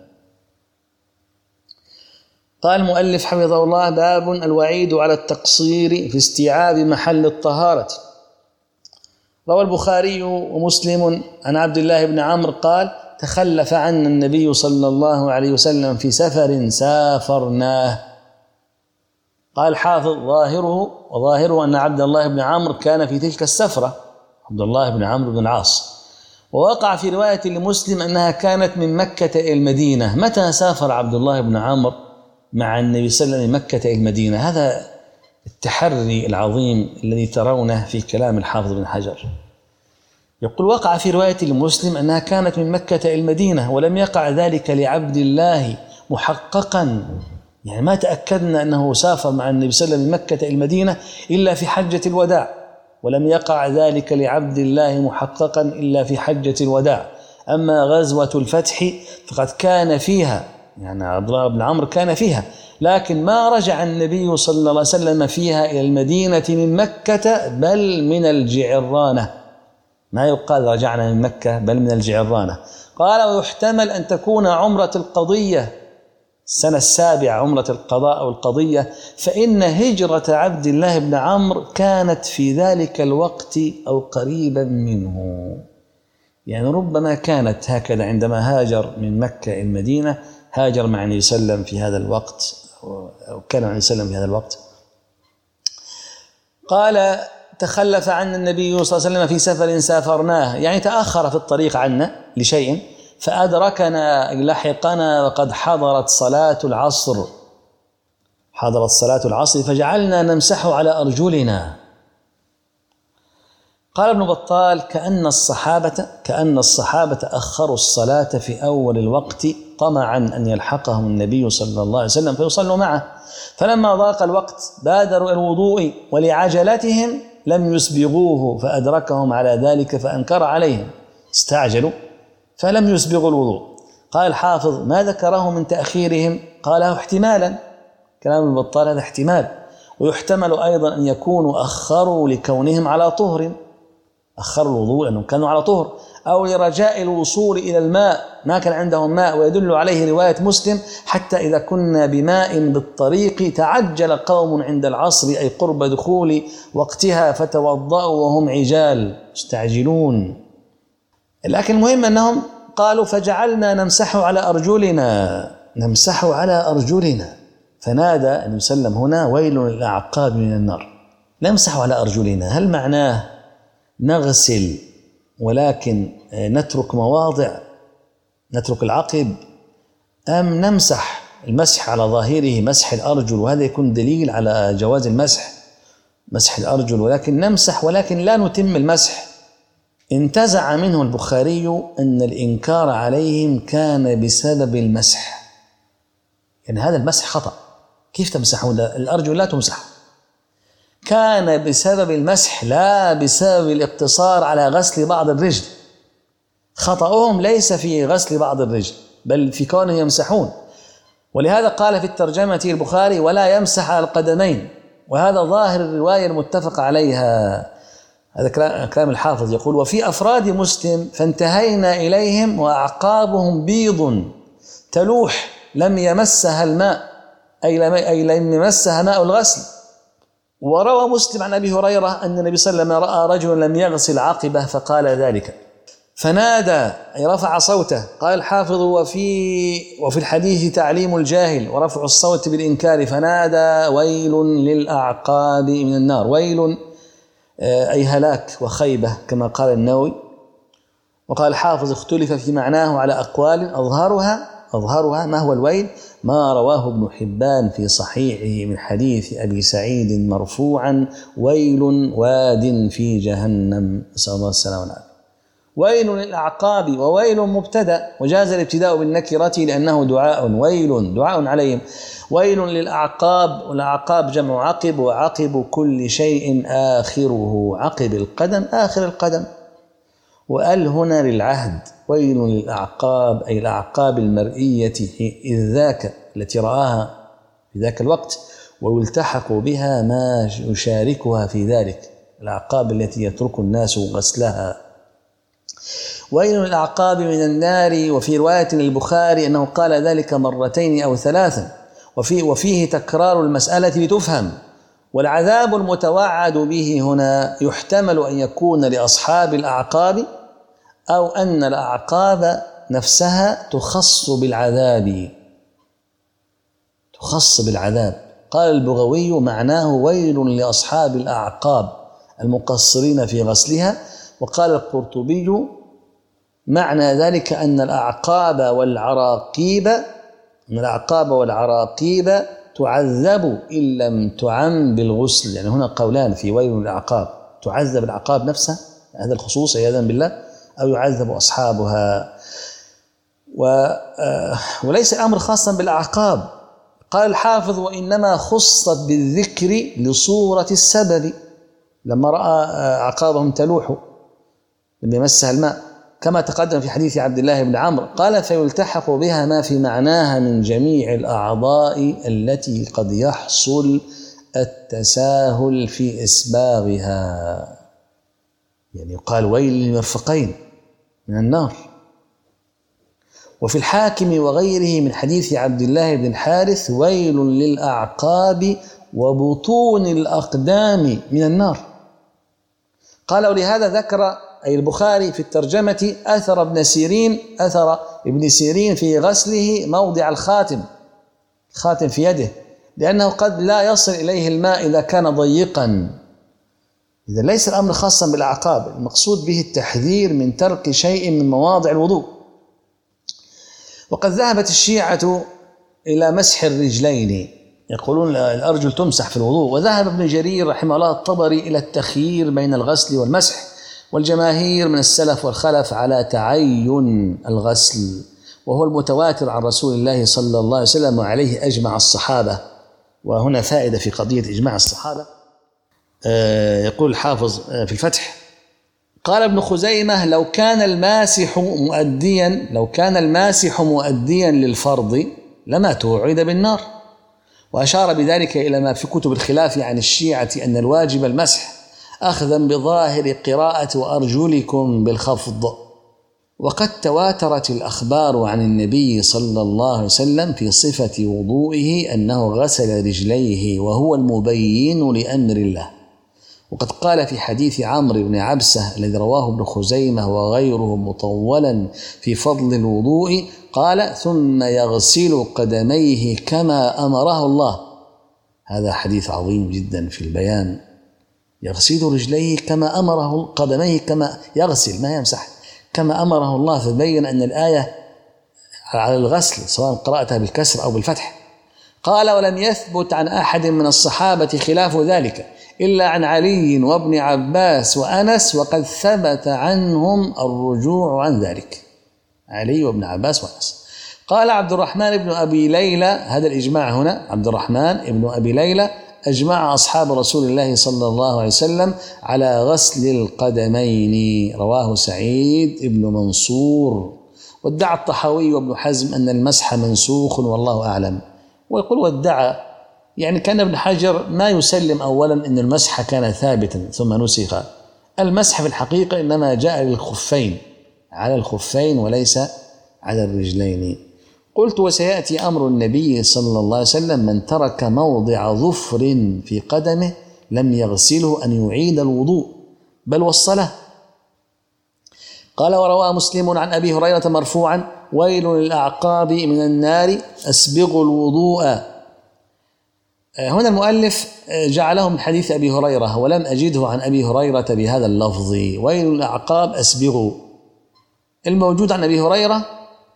قال المؤلف حفظه الله: باب الوعيد على التقصير في استيعاب محل الطهارة. روى البخاري ومسلم عن عبد الله بن عمرو قال: تخلف عنا النبي صلى الله عليه وسلم في سفر سافرناه. قال حافظ: وظاهره أن عبد الله بن عمرو كان في تلك السفرة، عبد الله بن عمرو بن العاص. ووقع في رواية لمسلم أنها كانت من مكة إلى المدينة. متى سافر عبد الله بن عمرو مع النبي صلى الله عليه وسلم من مكة إلى المدينة؟ هذا التحري العظيم الذي ترونه في كلام الحافظ بن حجر. يقول وقع في رواية المسلم أنها كانت من مكة إلى المدينة، ولم يقع ذلك لعبد الله محققا، يعني ما تأكدنا أنه سافر مع النبي صلى الله عليه وسلم من مكة إلى المدينة إلا في حجة الوداع، ولم يقع ذلك لعبد الله محققا إلا في حجة الوداع. أما غزوة الفتح فقد كان فيها، يعني عبد الله بن عمرو كان فيها، لكن ما رجع النبي صلى الله عليه وسلم فيها إلى المدينة من مكة بل من الجعرانة، ما يقال رجعنا من مكة بل من الجعرانة. قال ويحتمل أن تكون عمرة القضية السنة السابعة، عمرة القضاء أو القضية، فإن هجرة عبد الله بن عمرو كانت في ذلك الوقت أو قريبا منه، يعني ربما كانت هكذا عندما هاجر من مكة إلى المدينة، هاجر مع النبي صلى الله عليه وسلم في هذا الوقت أو كان مع النبي صلى الله عليه وسلم في هذا الوقت. قال تخلف عنا النبي صلى الله عليه وسلم في سفر سافرناه، يعني تأخر في الطريق عنا لشيء، فأدركنا لحقنا وقد حضرت صلاة العصر، حضرت صلاة العصر فجعلنا نمسح على أرجلنا. قال ابن بطال كأن الصحابة أخروا الصلاة في أول الوقت طمعا أن يلحقهم النبي صلى الله عليه وسلم فيصلوا معه، فلما ضاق الوقت بادروا الوضوء ولعجلتهم لم يسبغوه فأدركهم على ذلك فأنكر عليهم، استعجلوا فلم يسبغوا الوضوء. قال الحافظ ما ذكره من تأخيرهم قاله احتمالا، كلام ابن بطال هذا احتمال، ويحتمل أيضا أن يكونوا أخروا لكونهم على طهر، أخروا الوضوء لأنهم كانوا على طهر، أو لرجاء الوصول إلى الماء ما كان عندهم ماء، ويدل عليه رواية مسلم حتى إذا كنا بماء بالطريق تعجل قوم عند العصر أي قرب دخول وقتها فتوضأوا وهم عجال مستعجلون. لكن المهم أنهم قالوا فجعلنا نمسح على أرجلنا، فنادى النبي صلى الله عليه وسلم هنا ويل للأعقاب من النار. نمسح على أرجلنا هل معناه نغسل ولكن نترك مواضع، نترك العقب، أم نمسح المسح على ظاهره مسح الأرجل، وهذا يكون دليل على جواز مسح الأرجل، ولكن نمسح ولكن لا نتم المسح. انتزع منه البخاري أن الإنكار عليهم كان بسبب المسح، يعني هذا المسح خطأ، كيف تمسحون الأرجل؟ لا تمسح، كان بسبب المسح لا بسبب الاقتصار على غسل بعض الرجل. خطأهم ليس في غسل بعض الرجل بل في كونهم يمسحون، ولهذا قال في الترجمة البخاري ولا يمسح على القدمين، وهذا ظاهر الرواية المتفق عليها. هذا كلام الحافظ يقول وفي أفراد مسلم فانتهينا إليهم وأعقابهم بيض تلوح لم يمسها الماء، أي لم يمسها ماء الغسل. وروى مسلم عن أبي هريرة أن النبي صلى الله عليه وسلم رأى رجلا لم يغسل عقبه فقال ذلك فنادى أي رفع صوته. قال الحافظ وفي الحديث تعليم الجاهل ورفع الصوت بالإنكار، فنادى ويل للأعقاب من النار، ويل أي هلاك وخيبة كما قال النووي. وقال الحافظ اختلف في معناه على أقوال أظهرها ما هو الويل ما رواه ابن حبان في صحيحه من حديث أبي سعيد مرفوعا ويل واد في جهنم، نسأل الله السلامة والعافية. ويل للأعقاب، وويل مبتدأ وجاز الابتداء بالنكرة لأنه دعاء، ويل دعاء عليهم. ويل للأعقاب، والأعقاب جمع عقب، وعقب كل شيء آخره، عقب القدم آخر القدم. وقال هنا للعهد ويل للأعقاب أي الأعقاب المرئية إذ ذاك التي رآها في ذاك الوقت، ويلتحق بها ما يشاركها في ذلك، الأعقاب التي يترك الناس غسلها. ويل للأعقاب من النار. وفي رواية للبخاري أنه قال ذلك مرتين أو ثلاثا، وفيه تكرار المسألة لتفهم. والعذاب المتوعد به هنا يحتمل أن يكون لأصحاب الأعقاب، أو أن الأعقاب نفسها تخص بالعذاب. قال البغوي معناه ويل لأصحاب الأعقاب المقصرين في غسلها. وقال القرطبي معنى ذلك أن الأعقاب والعراقيب تعذب إن لم تعم بالغسل، يعني هنا قولان في ويل للأعقاب، تعذب الأعقاب نفسها هذا الخصوص عياذا بالله، أو يعذب أصحابها. وليس الأمر خاصا بالأعقاب. قال الحافظ: وإنما خصت بالذكر لصورة السبب، لما رأى أعقابهم تلوح لما يمسها الماء، كما تقدم في حديث عبد الله بن عمرو قال: فيلتحق بها ما في معناها من جميع الأعضاء التي قد يحصل التساهل في إسباغها. يعني يقال: ويل للمرفقين من النار. وفي الحاكم وغيره من حديث عبد الله بن الحارث: ويل للأعقاب وبطون الأقدام من النار. قال: ولهذا ذكر أي البخاري في الترجمة أثر ابن سيرين في غسله موضع الخاتم في يده، لأنه قد لا يصل إليه الماء إذا كان ضيقا. إذا ليس الأمر خاصا بالأعقاب، المقصود به التحذير من ترك شيء من مواضع الوضوء. وقد ذهبت الشيعة إلى مسح الرجلين، يقولون الأرجل تمسح في الوضوء. وذهب ابن جرير رحمه الله الطبري إلى التخيير بين الغسل والمسح، والجماهير من السلف والخلف على تعين الغسل، وهو المتواتر عن رسول الله صلى الله عليه وسلم، وعليه أجمع الصحابة. وهنا فائدة في قضية إجماع الصحابة. يقول الحافظ في الفتح: قال ابن خزيمة: لو كان الماسح مؤديا للفرض لما توعد بالنار. وأشار بذلك إلى ما في كتب الخلاف عن الشيعة أن الواجب المسح أخذا بظاهر قراءة وأرجلكم بالخفض. وقد تواترت الأخبار عن النبي صلى الله عليه وسلم في صفة وضوئه أنه غسل رجليه، وهو المبين لأمر الله. وقد قال في حديث عمرو بن عبسة الذي رواه ابن خزيمة وغيره مطولا في فضل الوضوء، قال: ثم يغسل قدميه كما أمره الله. هذا حديث عظيم جدا في البيان. يغسل رجليه كما أمره، قدميه كما يغسل ما يمسح كما أمره الله، فبين أن الآية على الغسل سواء قرأتها بالكسر أو بالفتح. قال: ولم يثبت عن أحد من الصحابة خلاف ذلك إلا عن علي وابن عباس وأنس، وقد ثبت عنهم الرجوع عن ذلك. علي وابن عباس وأنس. قال عبد الرحمن بن أبي ليلى: هذا الإجماع هنا عبد الرحمن بن أبي ليلى: أجمع أصحاب رسول الله صلى الله عليه وسلم على غسل القدمين، رواه سعيد بن منصور. وادعى الطحاوي وابن حزم أن المسح منسوخ والله أعلم. ويقول وادعى، يعني كان ابن حجر ما يسلم أولا أن المسح كان ثابتا ثم نسخ. المسح في الحقيقة إنما جاء للخفين، على الخفين وليس على الرجلين. قلت: وسيأتي أمر النبي صلى الله عليه وسلم من ترك موضع ظفر في قدمه لم يغسله أن يعيد الوضوء بل والصلاة. قال: وروى مسلم عن أبي هريرة مرفوعا: ويل للأعقاب من النار أسبغوا الوضوء. هنا المؤلف جعله من حديث أبي هريرة، ولم أجده عن أبي هريرة بهذا اللفظ: ويل للأعقاب أسبغوا. الموجود عن أبي هريرة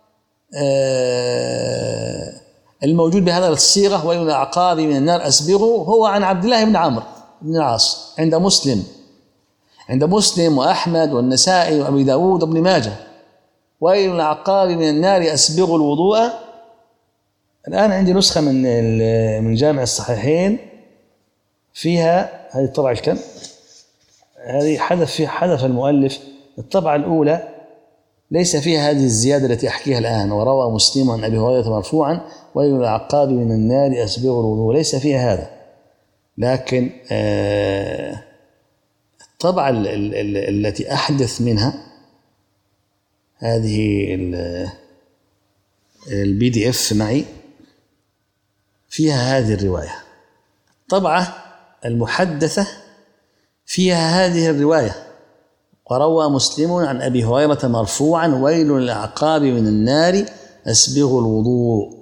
الموجود بهذا الصيغة ويل للأعقاب من النار أسبغوا هو عن عبد الله بن عمرو بن العاص عند مسلم وأحمد والنسائي وأبي داود وابن ماجه. ويل للأعقاب من النار أسبغوا الوضوء. الآن عندي نسخة من جامع الصحيحين فيها هذه الطبعة الكم، هذه حذف المؤلف الطبعة الأولى ليس فيها هذه الزيادة التي أحكيها الآن: وروى مسلم عن أبي هريرة مرفوعا: ويل للأعقاب من النار أسبغوا الوضوء، ليس فيها هذا. لكن الطبعة التي أحدث منها هذه الPDF معي فيها هذه الرواية. الطبعة المحدثة فيها هذه الرواية: وروى مسلم عن أبي هريرة مرفوعا: ويل للأعقاب من النار أسبغوا الوضوء.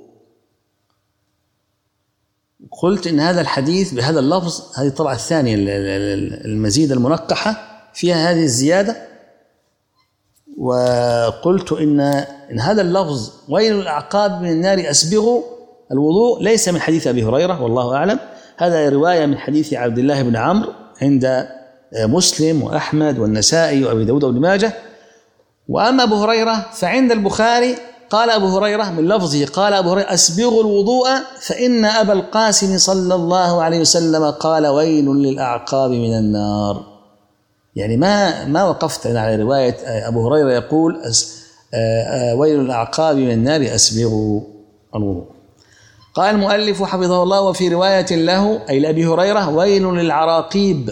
قلت إن هذا الحديث بهذا اللفظ، هذه الطبعة الثانية المزيدة المنقحة فيها هذه الزيادة. وقلت إن هذا اللفظ ويل للأعقاب من النار أسبغوا الوضوء ليس من حديث أبي هريرة والله أعلم، هذا رواية من حديث عبد الله بن عمرو عند مسلم وأحمد والنسائي وأبي داود وابن ماجه. وأما أبو هريرة فعند البخاري قال أبو هريرة من لفظه قال أبو هريرة: أسبغوا الوضوء فإن أبا القاسم صلى الله عليه وسلم قال: ويل للأعقاب من النار. يعني ما وقفت على رواية أبو هريرة يقول ويل للأعقاب من النار أسبغوا الوضوء. قال المؤلف حفظه الله: وفي رواية له أي لأبي هريرة: ويل للعراقيب.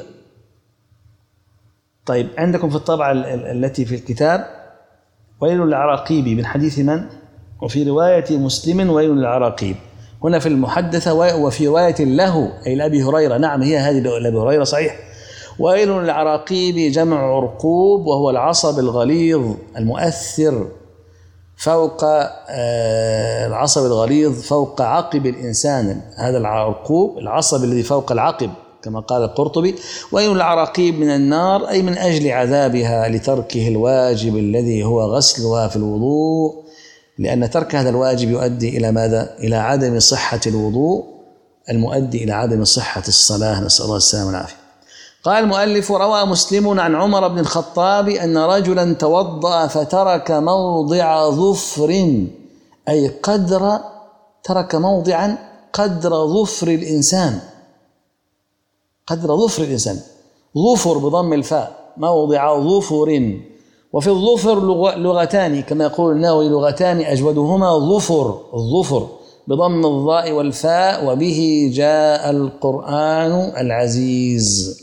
طيب عندكم في الطبعة التي في الكتاب ويل للعراقيب من حديث من؟ وفي رواية مسلم ويل للعراقيب. هنا في المحدثة وفي رواية له أي لأبي هريرة. نعم هي هذه لأبي هريرة صحيح. ويل للعراقيب جمع عرقوب، وهو العصب الغليظ المؤثر فوق العصب الغليظ فوق عقب الإنسان. هذا العرقوب العصب الذي فوق العقب كما قال القرطبي. ويل العراقيب من النار أي من أجل عذابها لتركه الواجب الذي هو غسلها في الوضوء، لأن ترك هذا الواجب يؤدي إلى ماذا؟ إلى عدم صحة الوضوء المؤدي إلى عدم صحة الصلاة، نسأل الله السلامة والعافية. قال المؤلف: روى مسلم عن عمر بن الخطاب أن رجلا توضأ فترك موضع ظفر، أي ترك موضعا قدر ظفر الإنسان، قدر ظفر الإنسان. ظفر بضم الفاء، موضع ظفر. وفي الظفر لغتان كما يقول النووي: لغتان أجودهما ظفر، الظفر بضم الضاء والفاء، وبه جاء القرآن العزيز.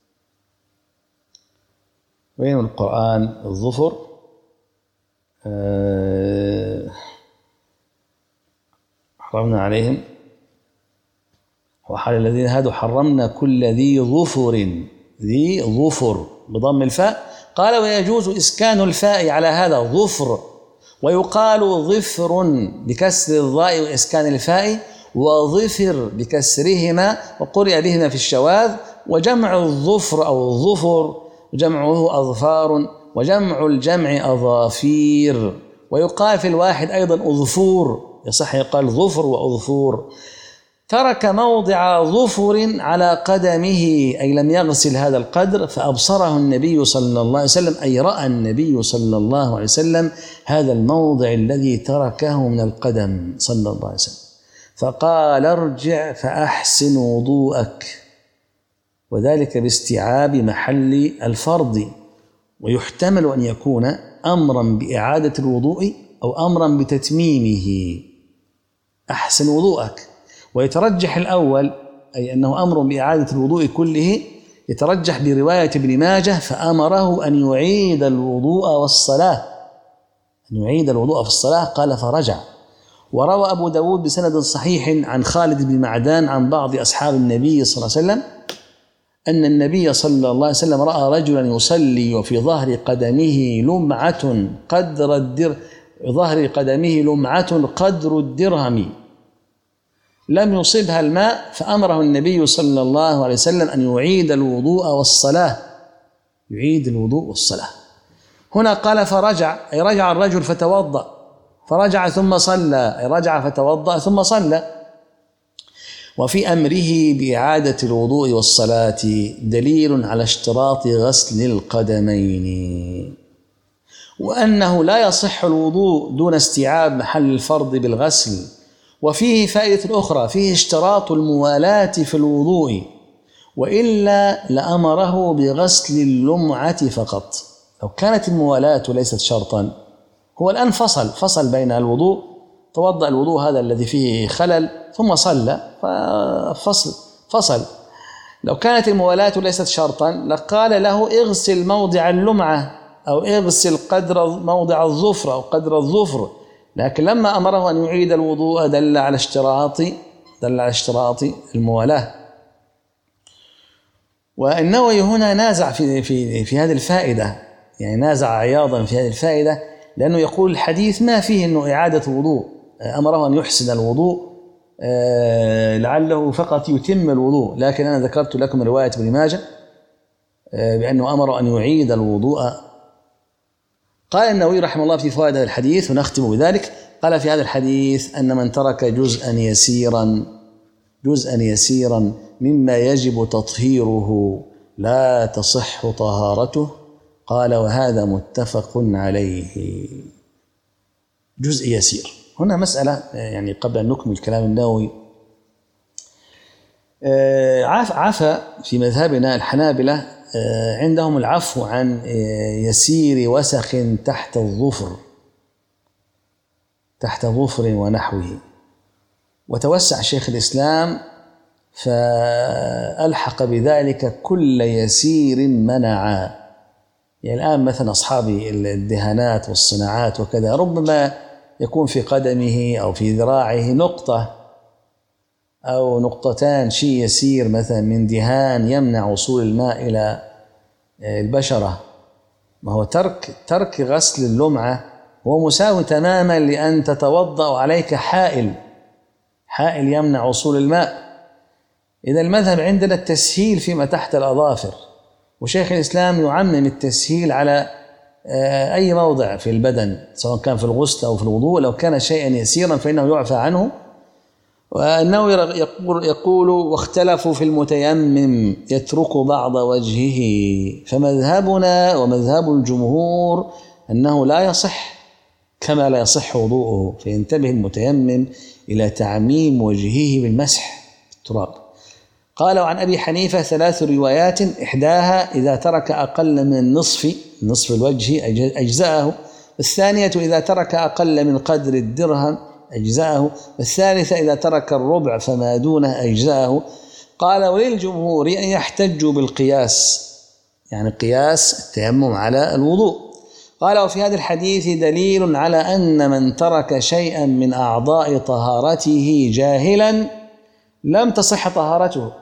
وين القرآن؟ الظفر حرمنا عليهم وحال الذين هادوا حرمنا كل ذي ظفر بضم الفاء. قال: ويجوز إسكان الفاء على هذا ظفر، ويقال ظفر بكسر الضاء وإسكان الفاء، وظفر بكسرهما، وقرئ بهما في الشواذ. وجمع الظفر أو الظفر جمعه أظفار، وجمع الجمع أظافير. ويقال في الواحد أيضا أظفور، يصح يقال ظفر وأظفور. ترك موضع ظفر على قدمه أي لم يغسل هذا القدر، فأبصره النبي صلى الله عليه وسلم، أي رأى النبي صلى الله عليه وسلم هذا الموضع الذي تركه من القدم صلى الله عليه وسلم، فقال: ارجع فأحسن وضوءك، وذلك باستيعاب محل الفرض. ويحتمل أن يكون أمرا بإعادة الوضوء أو أمرا بتتميمه. أحسن وضوءك، ويترجح الأول أي أنه أمر بإعادة الوضوء كله، يترجح برواية ابن ماجه: فأمره أن يعيد الوضوء والصلاة، أن يعيد الوضوء في الصلاة. قال: فرجع. وروى أبو داود بسند صحيح عن خالد بن معدان عن بعض أصحاب النبي صلى الله عليه وسلم أن النبي صلى الله عليه وسلم رأى رجلا يصلي وفي ظهر قدمه لمعة قدر الدرهم لم يصبها الماء، فأمره النبي صلى الله عليه وسلم أن يعيد الوضوء والصلاة، يعيد الوضوء والصلاة. هنا قال: فرجع، أي رجع الرجل فتوضأ، فرجع ثم صلى، أي رجع فتوضأ ثم صلى. وفي أمره بإعادة الوضوء والصلاة دليل على اشتراط غسل القدمين، وأنه لا يصح الوضوء دون استيعاب محل الفرض بالغسل. وفيه فائدة أخرى، فيه اشتراط الموالاة في الوضوء، وإلا لأمره بغسل اللمعة فقط. لو كانت الموالاة ليست شرطا، هو الآن فصل بين الوضوء، توضأ الوضوء هذا الذي فيه خلل ثم صلى، فصل. لو كانت الموالاة ليست شرطا لقال له: اغسل موضع اللمعة، أو اغسل قدر موضع الظفر أو قدر الظفر. لكن لما أمره أن يعيد الوضوء دل على اشتراط الموالاة. والنووي هنا نازع في هذه الفائدة، يعني نازع عياضا في هذه الفائدة، لأنه يقول الحديث ما فيه أنه إعادة وضوء، أمره أن يحسن الوضوء لعله فقط يتم الوضوء. لكن أنا ذكرت لكم رواية ابن ماجه بأنه أمر أن يعيد الوضوء. قال النووي رحمه الله في فوائد هذا الحديث، ونختم بذلك، قال في هذا الحديث أن من ترك جزءا يسيرا مما يجب تطهيره لا تصح طهارته. قال وهذا متفق عليه. جزء يسير. هنا مسألة يعني قبل أن نكمل كلام النووي، عفى في مذهبنا الحنابلة عندهم العفو عن يسير وسخ تحت الظفر ونحوه، وتوسع شيخ الإسلام فألحق بذلك كل يسير منعا. يعني الآن مثلا أصحاب الدهانات والصناعات وكذا ربما يكون في قدمه أو في ذراعه نقطة أو نقطتان شيء يسير مثلا من دهان يمنع وصول الماء إلى البشرة. ما هو ترك غسل اللمعة هو مساوي تماما لأن تتوضأ عليك حائل يمنع وصول الماء. إذا المذهب عندنا التسهيل فيما تحت الأظافر، وشيخ الإسلام يعمم التسهيل على أي موضع في البدن سواء كان في الغسل أو في الوضوء. لو كان شيئا يسيرا فإنه يعفى عنه. وأنه يقول واختلفوا في المتيمم يترك بعض وجهه، فمذهبنا ومذهب الجمهور أنه لا يصح كما لا يصح وضوءه، فينتبه المتيمم إلى تعميم وجهه بالمسح التراب. قال عن أبي حنيفة 3 روايات، إحداها إذا ترك أقل من نصف الوجه أجزأه، الثانية إذا ترك أقل من قدر الدرهم أجزأه، الثالثة إذا ترك الربع فما دونه أجزأه. قال وللجمهور أن يحتجوا بالقياس، يعني قياس التيمم على الوضوء. قال وفي هذا الحديث دليل على أن من ترك شيئا من أعضاء طهارته جاهلا لم تصح طهارته.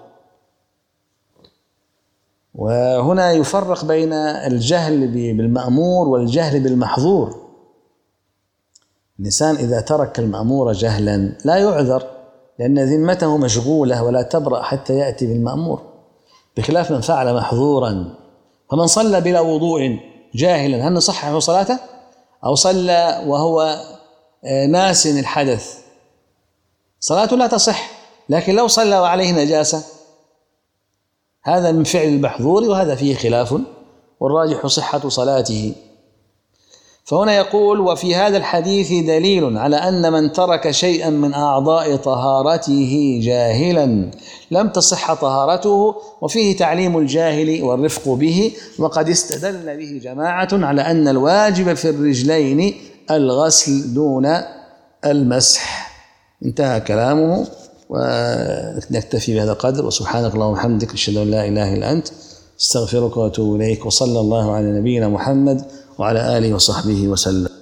وهنا يفرق بين الجهل بالمأمور والجهل بالمحظور. الإنسان إذا ترك المأمور جهلا لا يعذر لأن ذمته مشغولة ولا تبرأ حتى يأتي بالمأمور، بخلاف من فعل محظورا. فمن صلى بلا وضوء جاهلا هل نصح عنه صلاته؟ أو صلى وهو ناس الحدث صلاته لا تصح. لكن لو صلى وعليه نجاسة هذا من فعل المحظور، وهذا فيه خلاف والراجح صحة صلاته. فهنا يقول وفي هذا الحديث دليل على أن من ترك شيئا من أعضاء طهارته جاهلا لم تصح طهارته، وفيه تعليم الجاهل والرفق به. وقد استدل به جماعة على أن الواجب في الرجلين الغسل دون المسح. انتهى كلامه، ونكتفي بهذا القدر. وسبحانك اللهم وبحمدك أشهد أن لا إله إلا أنت استغفرك وأتوب إليك. وصلى الله على نبينا محمد وعلى آله وصحبه وسلم.